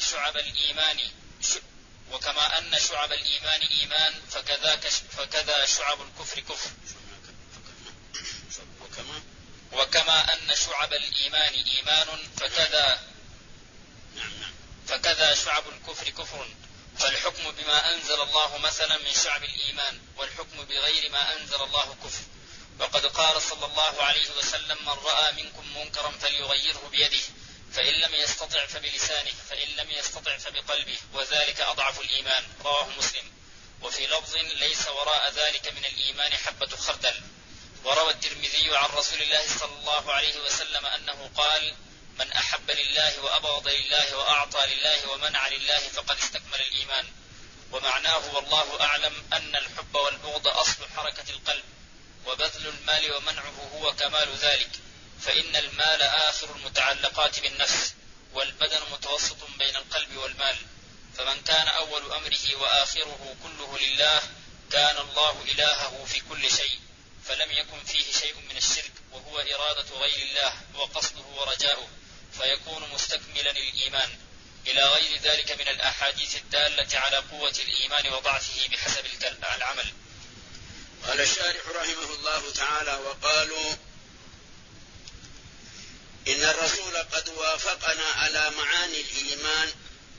Speaker 4: شعب الإيمان إيمان، فكذا شعب الكفر كفر. وكما أن شعب الإيمان إيمان، فكذا شعب الكفر كفر. فالحكم بما أنزل الله مثلا من شعب الإيمان، والحكم بغير ما أنزل الله كفر. وقد قال صلى الله عليه وسلم: من رأى منكم منكرا فليغيره بيده، فإن لم يستطع فبلسانه، فإن لم يستطع فبقلبه، وذلك أضعف الإيمان. رواه مسلم. وفي لفظ: ليس وراء ذلك من الإيمان حبة خردل. وروى الترمذي عن رسول الله صلى الله عليه وسلم أنه قال: من أحب لله وأبغض لله وأعطى لله ومنع لله فقد استكمل الإيمان. ومعناه والله أعلم أن الحب والبغض أصل حركة القلب، وبذل المال ومنعه هو كمال ذلك، فإن المال آخر المتعلقات بالنفس، والبدن متوسط بين القلب والمال. فمن كان أول أمره وآخره كله لله، كان الله إلهه في كل شيء، فلم يكن فيه شيء من الشرك، وهو إرادة غير الله وقصده ورجاؤه، فيكون مستكملا للإيمان، إلى غير ذلك من الأحاديث الدالة على قوة الإيمان وضعفه بحسب العمل.
Speaker 3: قال الشارح رحمه الله تعالى: وقالوا إن الرسول قد وافقنا على معاني الإيمان.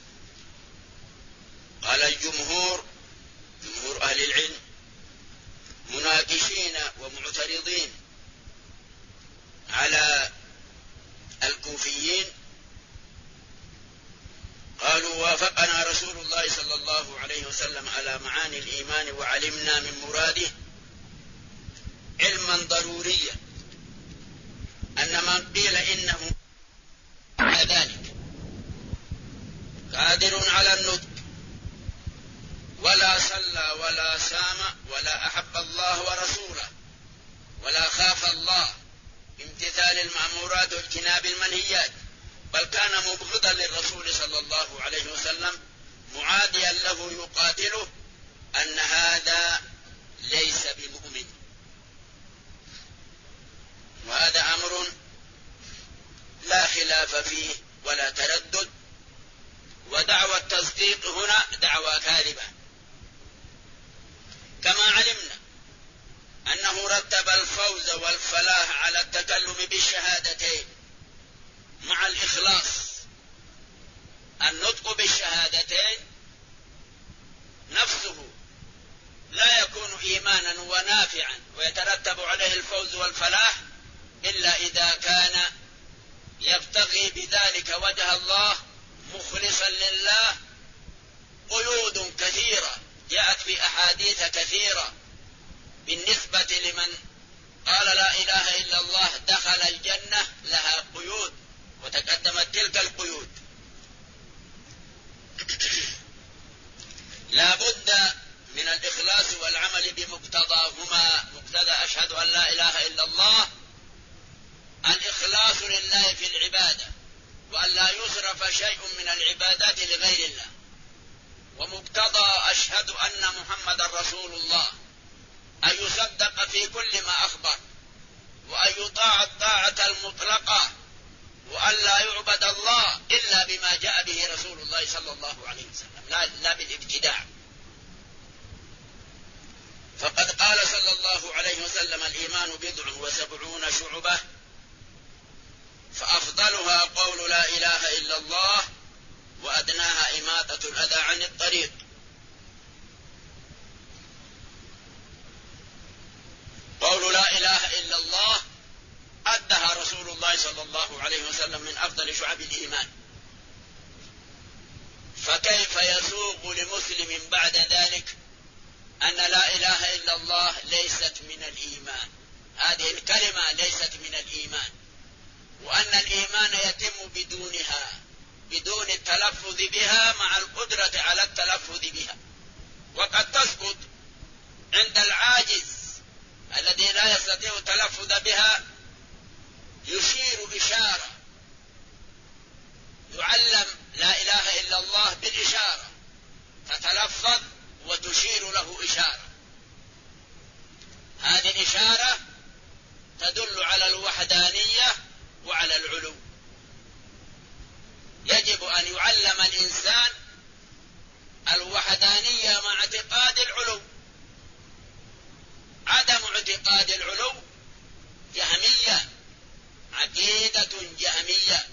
Speaker 3: قال الجمهور، جمهور أهل العلم، مناقشين ومعترضين على الكوفيين، قالوا: وافقنا رسول الله صلى الله عليه وسلم على معاني الإيمان، وعلمنا من مراده علما ضروريا أن من قيل إنه على ذلك قادر على النطق، ولا صلى ولا صام ولا أحب الله ورسوله ولا خاف الله امتثال المأمورات واجتناب المنهيات، بل كان مبغضا للرسول صلى الله عليه وسلم معاديا له يقاتله، أن هذا ليس بمؤمن. وهذا أمر لا خلاف فيه ولا تردد، ودعوى التصديق هنا دعوى كاذبة. كما علمنا أنه رتب الفوز والفلاح على التكلم بالشهادتين مع الإخلاص. النطق بالشهادتين نفسه لا يكون إيمانا ونافعا ويترتب عليه الفوز والفلاح إلا إذا كان يبتغي بذلك وجه الله مخلصا لله. قيود كثيرة جاءت في أحاديث كثيرة بالنسبة لمن قال لا إله إلا الله دخل الجنة، لها قيود وتقدمت تلك القيود. لا بد من الإخلاص والعمل بمقتضاهما. مقتضى أشهد أن لا إله إلا الله الإخلاص لله في العبادة، وأن لا يصرف شيء من العبادات لغير الله. ومقتضى أشهد أن محمد رسول الله أن يصدق في كل ما أخبر، وأن يطاع الطاعة المطلقة، وأن لا يعبد الله إلا بما جاء به رسول الله صلى الله عليه وسلم، لا بالابتداع. فقد قال صلى الله عليه وسلم الإيمان 70 شعبة، فأفضلها قول لا إله إلا الله، وأدناها إماطة الأذى عن الطريق. قول لا إله إلا الله أدها رسول الله صلى الله عليه وسلم من أفضل شعب الإيمان، فكيف يسوق لمسلم بعد ذلك أن لا إله إلا الله ليست من الإيمان؟ هذه الكلمة ليست من الإيمان، وأن الإيمان يتم بدونها، بدون التلفظ بها مع القدرة على التلفظ بها. وقد تسقط عند العاجز الذي لا يستطيع التلفظ بها، يشير إشارة، يعلم لا إله إلا الله بالإشارة، تتلفظ وتشير له إشارة. هذه الإشارة تدل على الوحدانية وعلى العلو. يجب أن يعلم الإنسان الوحدانية مع اعتقاد العلو. عدم اعتقاد العلو جهمية، عقيدة جهمية.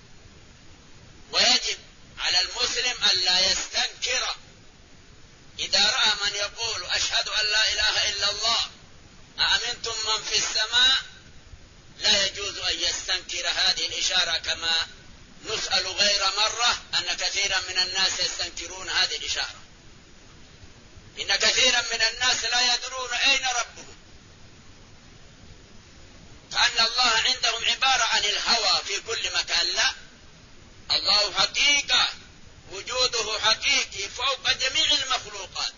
Speaker 3: ويجب على المسلم أن لا يستنكر إذا رأى من يقول أشهد أن لا إله إلا الله أأمنتم من في السماء، لا يجوز أن يستنكر هذه الإشارة، كما نسأل غير مرة أن كثيرا من الناس يستنكرون هذه الإشارة. إن كثيرا من الناس لا يدرون أين ربهم، كأن الله عندهم عبارة عن الهوى في كل مكان. لا، الله حقيقة، وجوده حقيقي فوق جميع المخلوقات.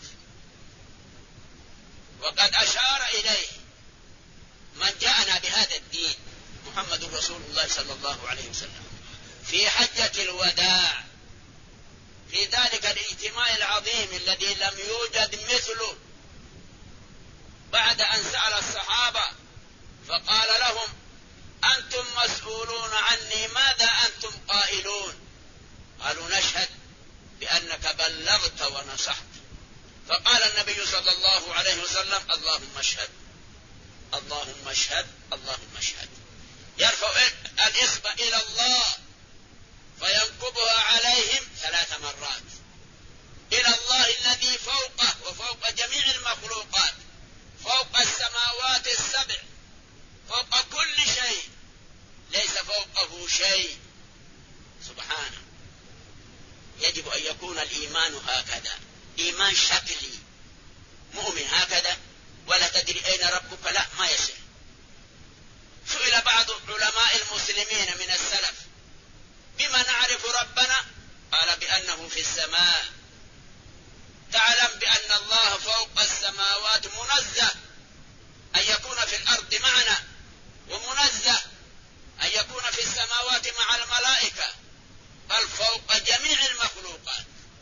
Speaker 3: وقد أشار إليه من جاءنا بهذا الدين محمد رسول الله صلى الله عليه وسلم في حجة الوداع، في ذلك الاجتماع العظيم الذي لم يوجد مثله، بعد أن سأل الصحابة فقال لهم أنتم مسؤولون عني، ماذا أنتم قائلون؟ قالوا نشهد بأنك بلغت ونصحت. فقال النبي صلى الله عليه وسلم اللهم اشهد، اللهم اشهد، اللهم اشهد. يرفع الإصبع إلى الله فينقبها عليهم 3 مرات، إلى الله الذي فوقه وفوق جميع المخلوقات، فوق السماوات ال7، فوق كل شيء، ليس فوقه شيء سبحانه. يجب أن يكون الإيمان هكذا، إيمان شكلي، مؤمن هكذا ولا تدري أين ربك، لا، ما يصح. سئل بعض علماء المسلمين من السلف بما نعرف ربنا؟ قال بأنه في السماء. تعلم بأن الله فوق السماوات، منزه أن يكون في الأرض معنا، ومنزه أن يكون في السماوات مع الملائكة، بل فوق جميع المخلوقات.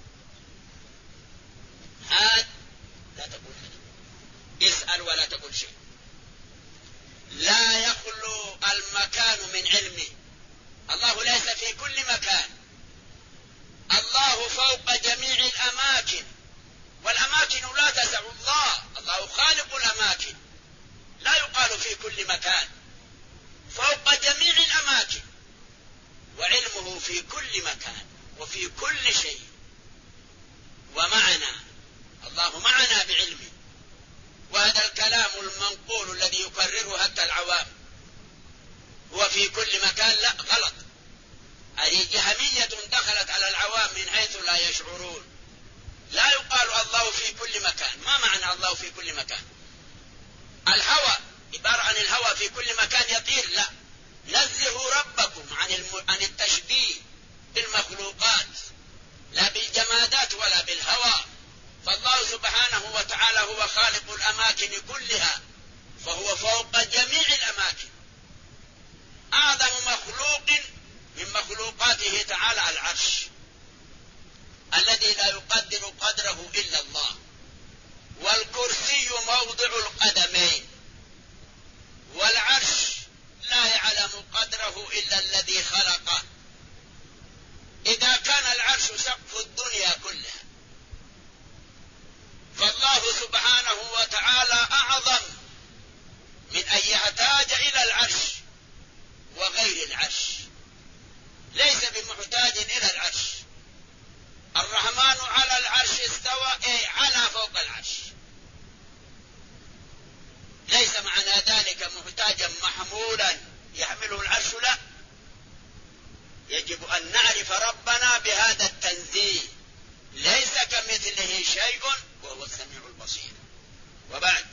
Speaker 3: هذا لا تقول هذا، اسأل ولا تقول شيء. لا يخلو المكان من علمه، الله ليس في كل مكان، الله فوق جميع الأماكن، والأماكن لا تسع الله، الله خالق الأماكن، لا يقال في كل مكان، فوق جميع الأماكن، وعلمه في كل مكان وفي كل شيء، ومعنا، الله معنا بعلمه. وهذا الكلام المنقول الذي يكرره حتى العوام هو في كل مكان، لا، غلط. هذه جهمية دخلت على العوام من حيث لا يشعرون. لا يقال الله في كل مكان. ما معنى الله في كل مكان؟ الهوى عبارة عن الهوى في كل مكان يطير؟ لا، نزهوا ربكم عن التشبيه بالمخلوقات، لا بالجمادات ولا بالهوى. فالله سبحانه وتعالى هو خالق الأماكن كلها، فهو فوق جميع الأماكن. أعظم مخلوق من مخلوقاته تعالى العرش الذي لا يقدر قدره إلا الله، والكرسي موضع القدمين، والعرش لا يعلم قدره إلا الذي خلقه. إذا كان العرش سقف الدنيا كلها، فالله سبحانه وتعالى أعظم من أن يحتاج إلى العرش وغير العرش، ليس بمحتاج إلى العرش. الرحمن على العرش استوى، أي على فوق العرش، ليس معنى ذلك محتاجا محمولا يحمله العرش، لا. يجب أن نعرف ربنا بهذا التنزيه، ليس كمثله شيء وهو السميع البصير. وبعد،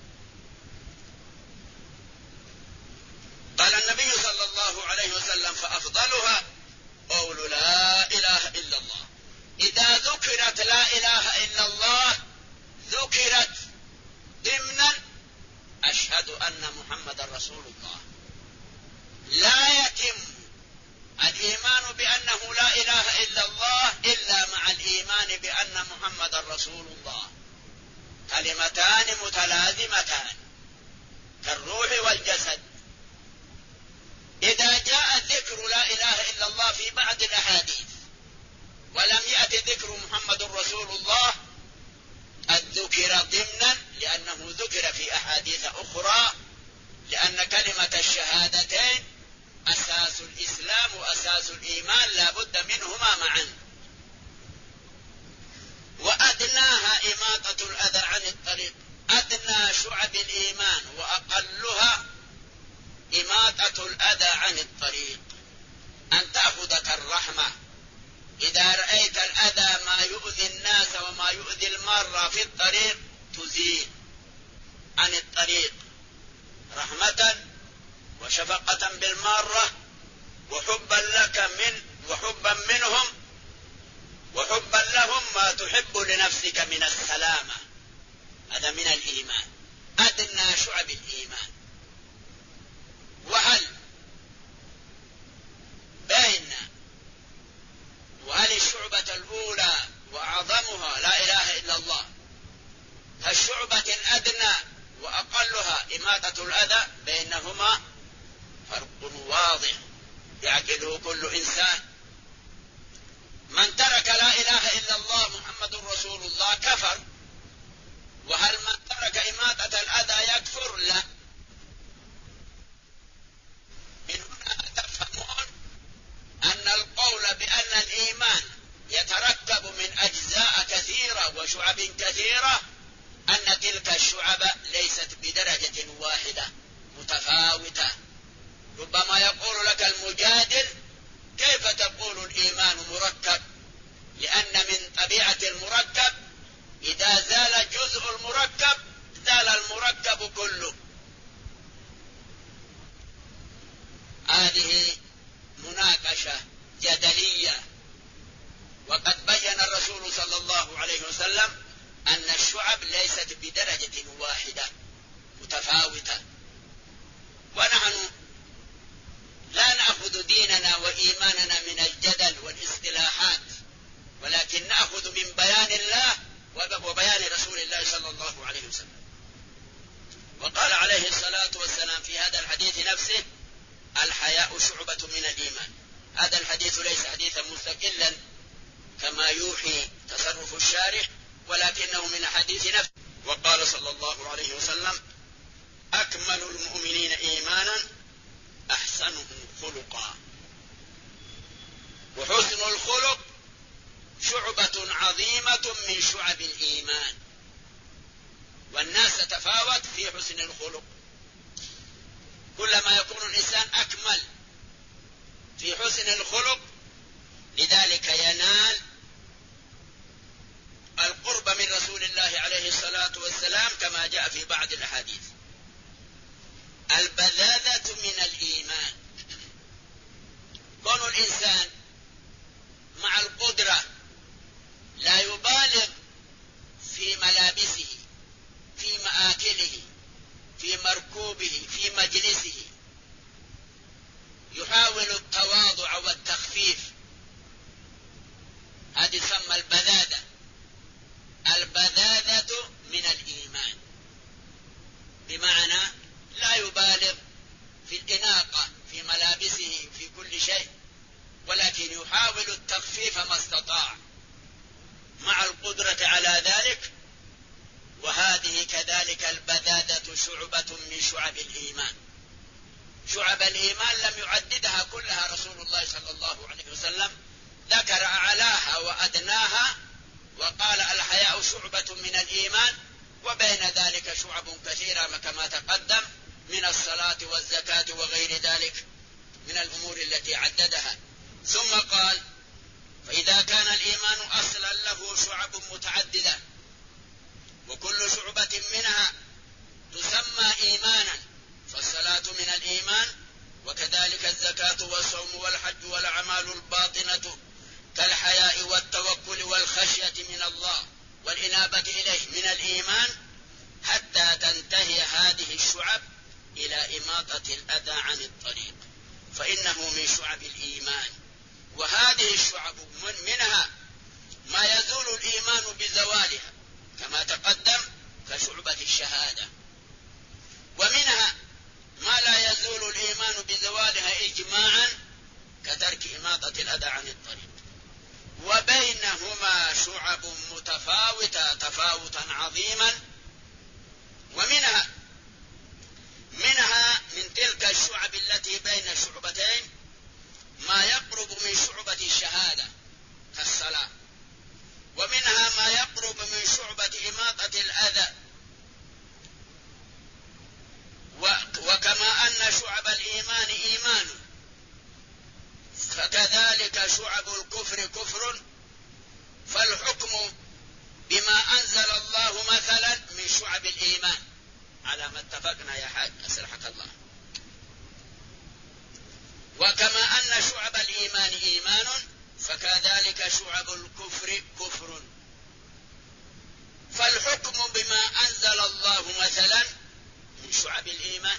Speaker 3: قال النبي صلى الله عليه وسلم: فأفضلها قول لا إله إلا الله. إذا ذكرت لا إله إلا الله ذكرت ضمنا أشهد أن محمد رسول الله. لا يتم الإيمان بأنه لا إله إلا الله إلا مع الإيمان بأن محمد رسول الله. كلمتان متلازمتان كالروح والجسد. إذا جاء ذكر لا إله إلا الله في بعض الأحاديث ولم يأتي ذكر محمد رسول الله، الذكر ضمنا لأنه ذكر في أحاديث أخرى، لأن كلمة الشهادتين أساس الإسلام وأساس الإيمان، لا بد منهما معا. وأدناها إماطة الأذى عن الطريق، أدنى شعب الإيمان وأقلها إماطة الأذى عن الطريق، أن تأخذك الرحمة. إذا رأيت الأذى ما يؤذي الناس وما يؤذي المارة في الطريق تزيل عن الطريق رحمة وشفقة بالمارة، وحبا لك وحبا منهم، وحبا لهم ما تحب لنفسك من السلامة. هذا من الإيمان، أدنى شعب الإيمان. وهل الشعبة الأولى وأعظمها لا إله إلا الله، الشعبة الأدنى وأقلها إماطة الأذى، بينهما فرق واضح يعقله كل إنسان. من ترك لا إله إلا الله محمد رسول الله كفر. وهل من ترك إماطة الأذى يكفر؟ لا. من هنا تفهمون أن القول بأن الإيمان يتركب من أجزاء كثيرة وشعب كثيرة، أن تلك الشعب ليست بدرجة واحدة، متفاوتة. ربما يقول لك المجادل: كيف تقول الإيمان مركب؟ لأن من طبيعة المركب إذا زال جزء المركب زال المركب كله. هذه مناقشة جدلية، وقد بين الرسول صلى الله عليه وسلم أن الشعب ليست بدرجة واحدة، متفاوتة. ونحن لا نأخذ ديننا وإيماننا من الجدل والاصطلاحات، ولكن نأخذ من بيان الله وبيان رسول الله صلى الله عليه وسلم. وقال عليه الصلاة والسلام في هذا الحديث نفسه: الحياء شعبة من الإيمان. هذا الحديث ليس حديثا مستقلا كما يوحي تصرف الشارح، ولكنه من حديث نفسه. وقال صلى الله عليه وسلم: أكمل المؤمنين إيمانا أحسنهم خلقا. وحسن الخلق شعبة عظيمة من شعب الإيمان، والناس تتفاوت في حسن الخلق. كلما يكون الإنسان أكمل في حسن الخلق لذلك ينال القرب من رسول الله عليه الصلاة والسلام، كما جاء في بعض الأحاديث. البذاذة من الإيمان، كون الإنسان مع القدرة لا يبالغ في ملابسه، في مآكله، في مركوبه، في مجلسه، يحاول التواضع والتخفيف، هذه تسمى البذاذة. البذاذة من الإيمان، بمعنى لا يبالغ في الإناقة في ملابسه في كل شيء، ولكن يحاول التخفيف ما استطاع مع القدرة على ذلك. وهذه كذلك البذاذة شعبة من شعب الإيمان. شعب الإيمان لم يعددها كلها رسول الله صلى الله عليه وسلم، ذكر أعلاها وأدناها وقال: الحياء شعبة من الإيمان، وبين ذلك شعب كثيرة كما تقدم من الصلاة والزكاة وغير ذلك من الأمور التي عددها. ثم قال: فإذا كان الإيمان أصلا له شعب متعددة، وكل شعبة منها تسمى إيمانا، فالصلاة من الإيمان، وكذلك الزكاة والصوم والحج والأعمال الباطنة كالحياء والتوكل والخشية من الله والإنابة إليه من الإيمان، حتى تنتهي هذه الشعب إلى إماطة الأذى عن الطريق، فإنه من شعب الإيمان. وهذه الشعب منها ما يزول الإيمان بزوالها كما تقدم كشعبة الشهادة، ومنها ما لا يزول الإيمان بزوالها إجماعا كترك إماطة الأذى عن الطريق. وبينهما شعب متفاوتة تفاوتا عظيما. ومنها من تلك الشعب التي بين الشعبتين ما يقرب من شعبة الشهادة كالصلاة، ومنها ما يقرب من شعبة إماطة الأذى. وكما أن شعب الإيمان إيمان، فكذلك شعب الكفر كفر، فالحكم بما أنزل الله مثلا من شعب الإيمان على ما اتفقنا يا حاج أسرحك الله. وكما أن شعب الإيمان إيمان، فكذلك شعب الكفر كفر، فالحكم بما أنزل الله مثلا من شعب الإيمان،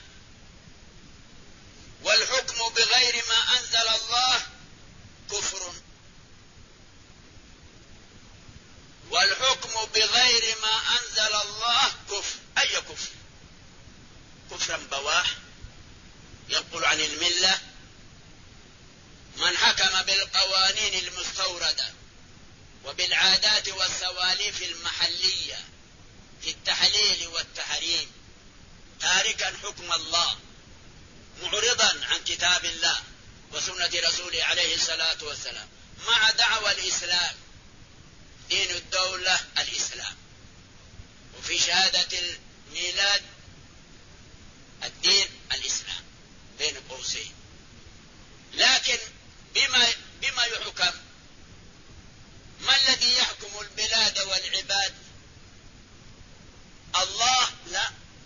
Speaker 3: والحكم بغير ما أنزل الله كفر، والحكم بغير ما أنزل الله كفر. أي كفر؟ كفرا بواح ينقل عن الملة من حكم بالقوانين المستوردة وبالعادات والسواليف المحلية في التحليل والتحريم، تاركا حكم الله، معرضا عن كتاب الله وسنة رسوله عليه الصلاة والسلام، مع دعوى الإسلام، دين الدولة الإسلام، وفي شهادة الميلاد الدين الإسلام بين قوسين. لكن بما يحكم؟ ما الذي يحكم البلاد والعباد؟ الله؟ لا.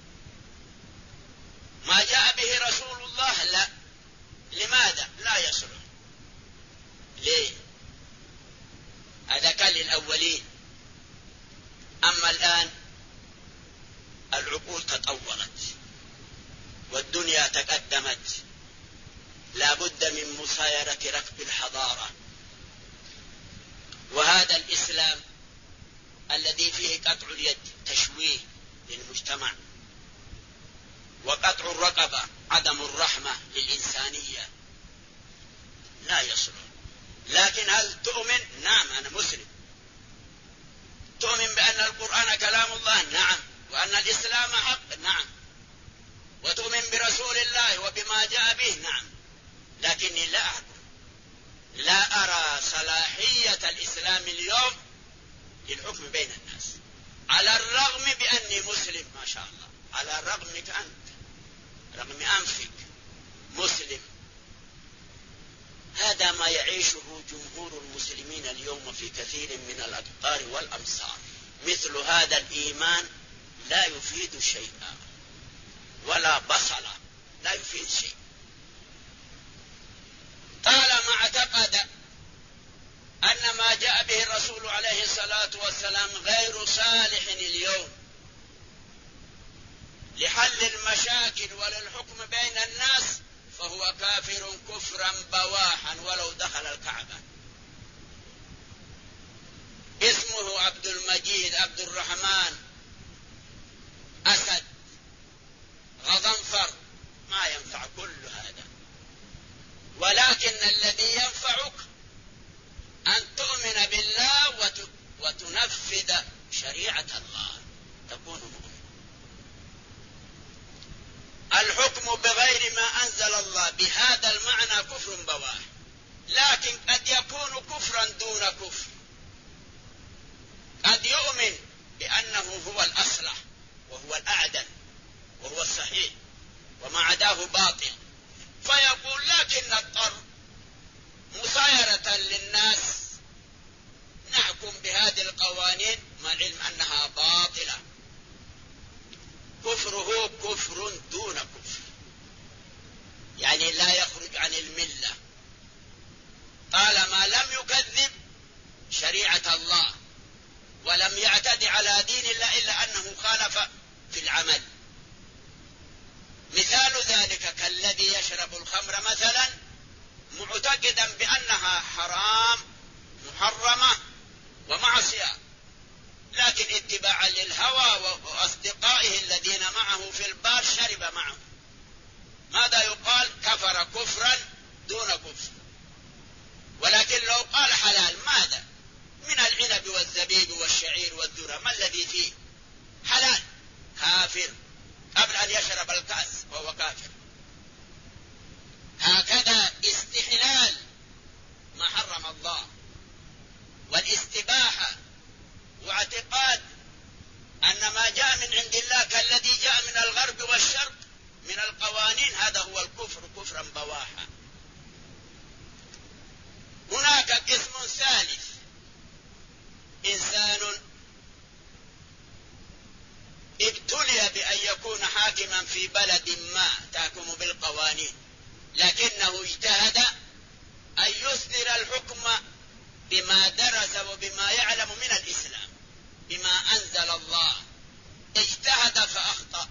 Speaker 3: ما جاء به رسول الله؟ لا. لماذا؟ لا يصلح. ليه؟ هذا كان للأولين. أما الآن العقول تطورت والدنيا تقدمت، لا بد من مسايرة ركب الحضارة. وهذا الإسلام الذي فيه قطع اليد تشويه للمجتمع، وقطع الرقبة عدم الرحمة للإنسانية، لا يصلح. لكن هل تؤمن؟ نعم أنا مسلم. تؤمن بأن القرآن كلام الله؟ نعم. وأن الإسلام حق؟ نعم. وتؤمن برسول الله وبما جاء به؟ نعم. لكني لا أرى صلاحية الإسلام اليوم للحكم بين الناس، على الرغم بأني مسلم ما شاء الله، على رغمك أنت، رغم أنفك مسلم. هذا ما يعيشه جمهور المسلمين اليوم في كثير من الأقطار والأمصار. مثل هذا الإيمان لا يفيد شيئا، ولا بصلة، لا يفيد شيء. طالما اعتقد أن ما جاء به الرسول عليه الصلاة والسلام غير صالح اليوم لحل المشاكل وللحكم بين الناس، فهو كافر كفرا بواحا ولو دخل الكعبة. اسمه عبد المجيد، عبد الرحمن، أسد، غضنفر، ما ينفع كل هذا. ولكن الذي ينفعك أن تؤمن بالله وتنفذ شريعة الله، تكون مؤمن. الحكم بغير ما أنزل الله بهذا المعنى كفر بواح، لكن قد يكون كفرا دون كفر. قد يؤمن بأنه هو الأصلح وهو الأعدل وهو الصحيح وما عداه باطل، فيقول لكن نضطر مسايرة للناس نحكم بهذه القوانين مع العلم أنها باطلة. كفره كفر دون كفر، يعني لا يخرج عن الملة طالما لم يكذب شريعة الله ولم يعتد على دين الله إلا أنه خالف في العمل. مثال ذلك كالذي يشرب الخمر مثلا معتقدا بأنها حرام محرمة ومعصية، لكن اتباعا للهوى وأصدقائه الذين معه في البار شرب معه. ماذا يقال؟ كفر كفرا دون كفر. ولكن لو قال حلال، ماذا من العنب والزبيب والشعير والذرة، ما الذي فيه حلال؟ كافر قبل أن يشرب الكأس وهو كافر. هكذا استحلال ما حرم الله والاستباحة واعتقاد أن ما جاء من عند الله كالذي جاء من الغرب والشرق من القوانين، هذا هو الكفر كفرا بواحا. هناك قسم ثالث، إنسان ابتلي بأن يكون حاكما في بلد ما تحكم بالقوانين، لكنه اجتهد أن يصدر الحكم بما درس وبما يعلم من الإسلام بما أنزل الله. اجتهد فأخطأ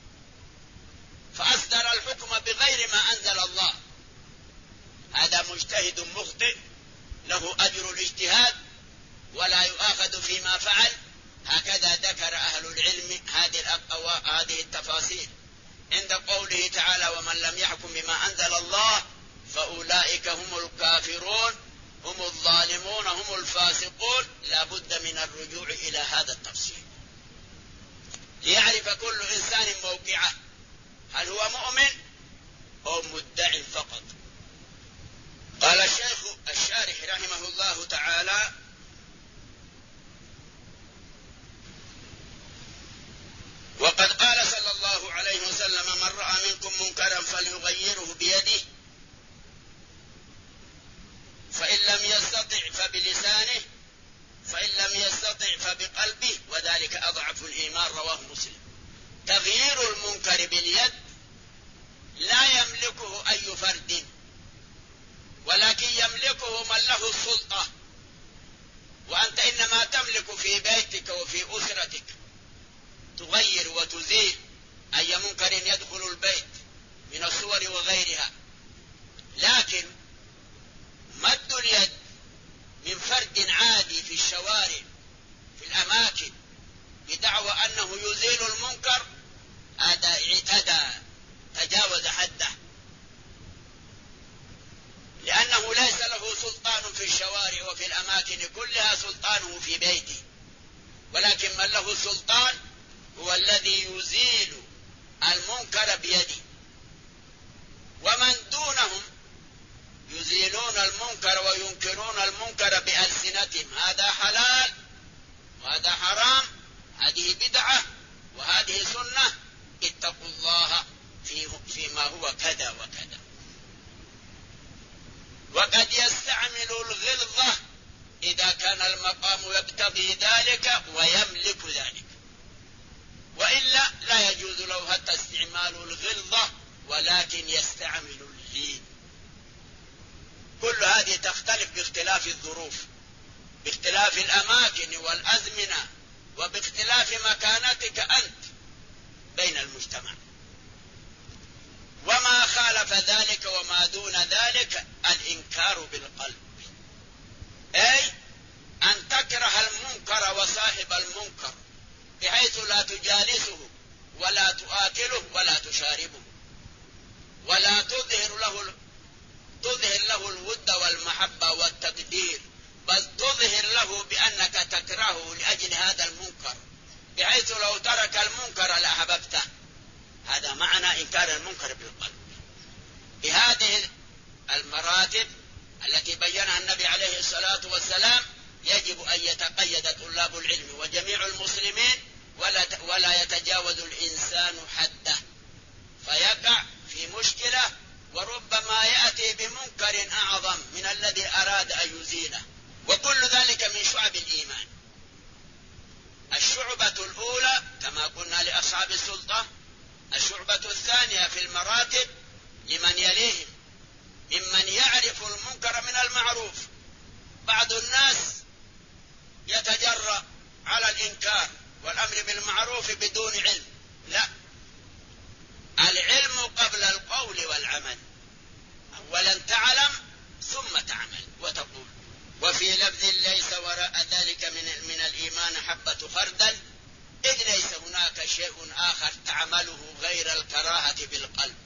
Speaker 3: فأصدر الحكم بغير ما أنزل الله، هذا مجتهد مخطئ له أجر الاجتهاد ولا يؤاخذ فيما فعل. هكذا ذكر أهل العلم هذه التفاصيل عند قوله تعالى: ومن لم يحكم بما أنزل الله فأولئك هم الكافرون هم الظالمون هم الفاسقون. لا بد من الرجوع إلى هذا التفصيل ليعرف كل إنسان موقعه، هل هو مؤمن أو مدع فقط. قال الشيخ الشارح رحمه الله تعالى: وقد قال صلى الله عليه وسلم: من رأى منكم منكرا فليغيره بيده، فإن لم يستطع فبلسانه، فإن لم يستطع فبقلبه، وذلك أضعف الإيمان. رواه مسلم. تغيير المنكر باليد لا يملكه أي فرد، ولكن يملكه من له السلطة، وأنت إنما تملك في بيتك وفي أسرتك تغير وتزيل أي منكر يدخل البيت من الصور وغيرها. لكن مد اليد من فرد عادي في الشوارع في الأماكن بدعوى أنه يزيل المنكر، هذا اعتدى تجاوز حده، لأنه لا في الشوارع وفي الأماكن كلها سلطانه في بيته، ولكن من له سلطان هو الذي يزيل المنكر بيده، ومن دونهم يزيلون المنكر وينكرون المنكر بألسنتهم، هذا حلال وهذا حرام، هذه بدعة وهذه سنة، اتقوا الله فيما هو كذا وكذا. وقد يستعمل الغلظة إذا كان المقام يقتضي ذلك ويملك ذلك، وإلا لا يجوز له حتى استعمال الغلظة، ولكن يستعمل اللين. كل هذه تختلف باختلاف الظروف، باختلاف الأماكن والأزمنة، وباختلاف مكانتك أنت بين المجتمع. وما خالف ذلك وما دون ذلك الإنكار بالقلب، أي أن تكره المنكر وصاحب المنكر بحيث لا تجالسه ولا تؤكله ولا تشاربه، ولا تظهر له الود والمحبة والتقدير، بل تظهر له بأنك تكرهه لأجل هذا المنكر، بحيث لو ترك المنكر لأحببته. هذا معنى إنكار المنكر بالقلب. بهذه المراتب التي بينها النبي عليه الصلاة والسلام يجب أن يتقيد طلاب العلم وجميع المسلمين، ولا يتجاوز الإنسان حده فيقع في مشكلة، وربما يأتي بمنكر أعظم من الذي أراد أن يزيله. وكل ذلك من شعب الإيمان. الشعبة الأولى كما قلنا لأصحاب السلطة، الشعبة الثانية في المراتب لمن يليهم ممن يعرف المنكر من المعروف. بعض الناس يتجرأ على الإنكار والأمر بالمعروف بدون علم، لا، العلم قبل القول والعمل. أولا تعلم ثم تعمل وتقول. وفي لفظ ليس وراء ذلك من الإيمان حبة خردل، إذ ليس هناك شيء آخر تعمله غير الكراهة بالقلب.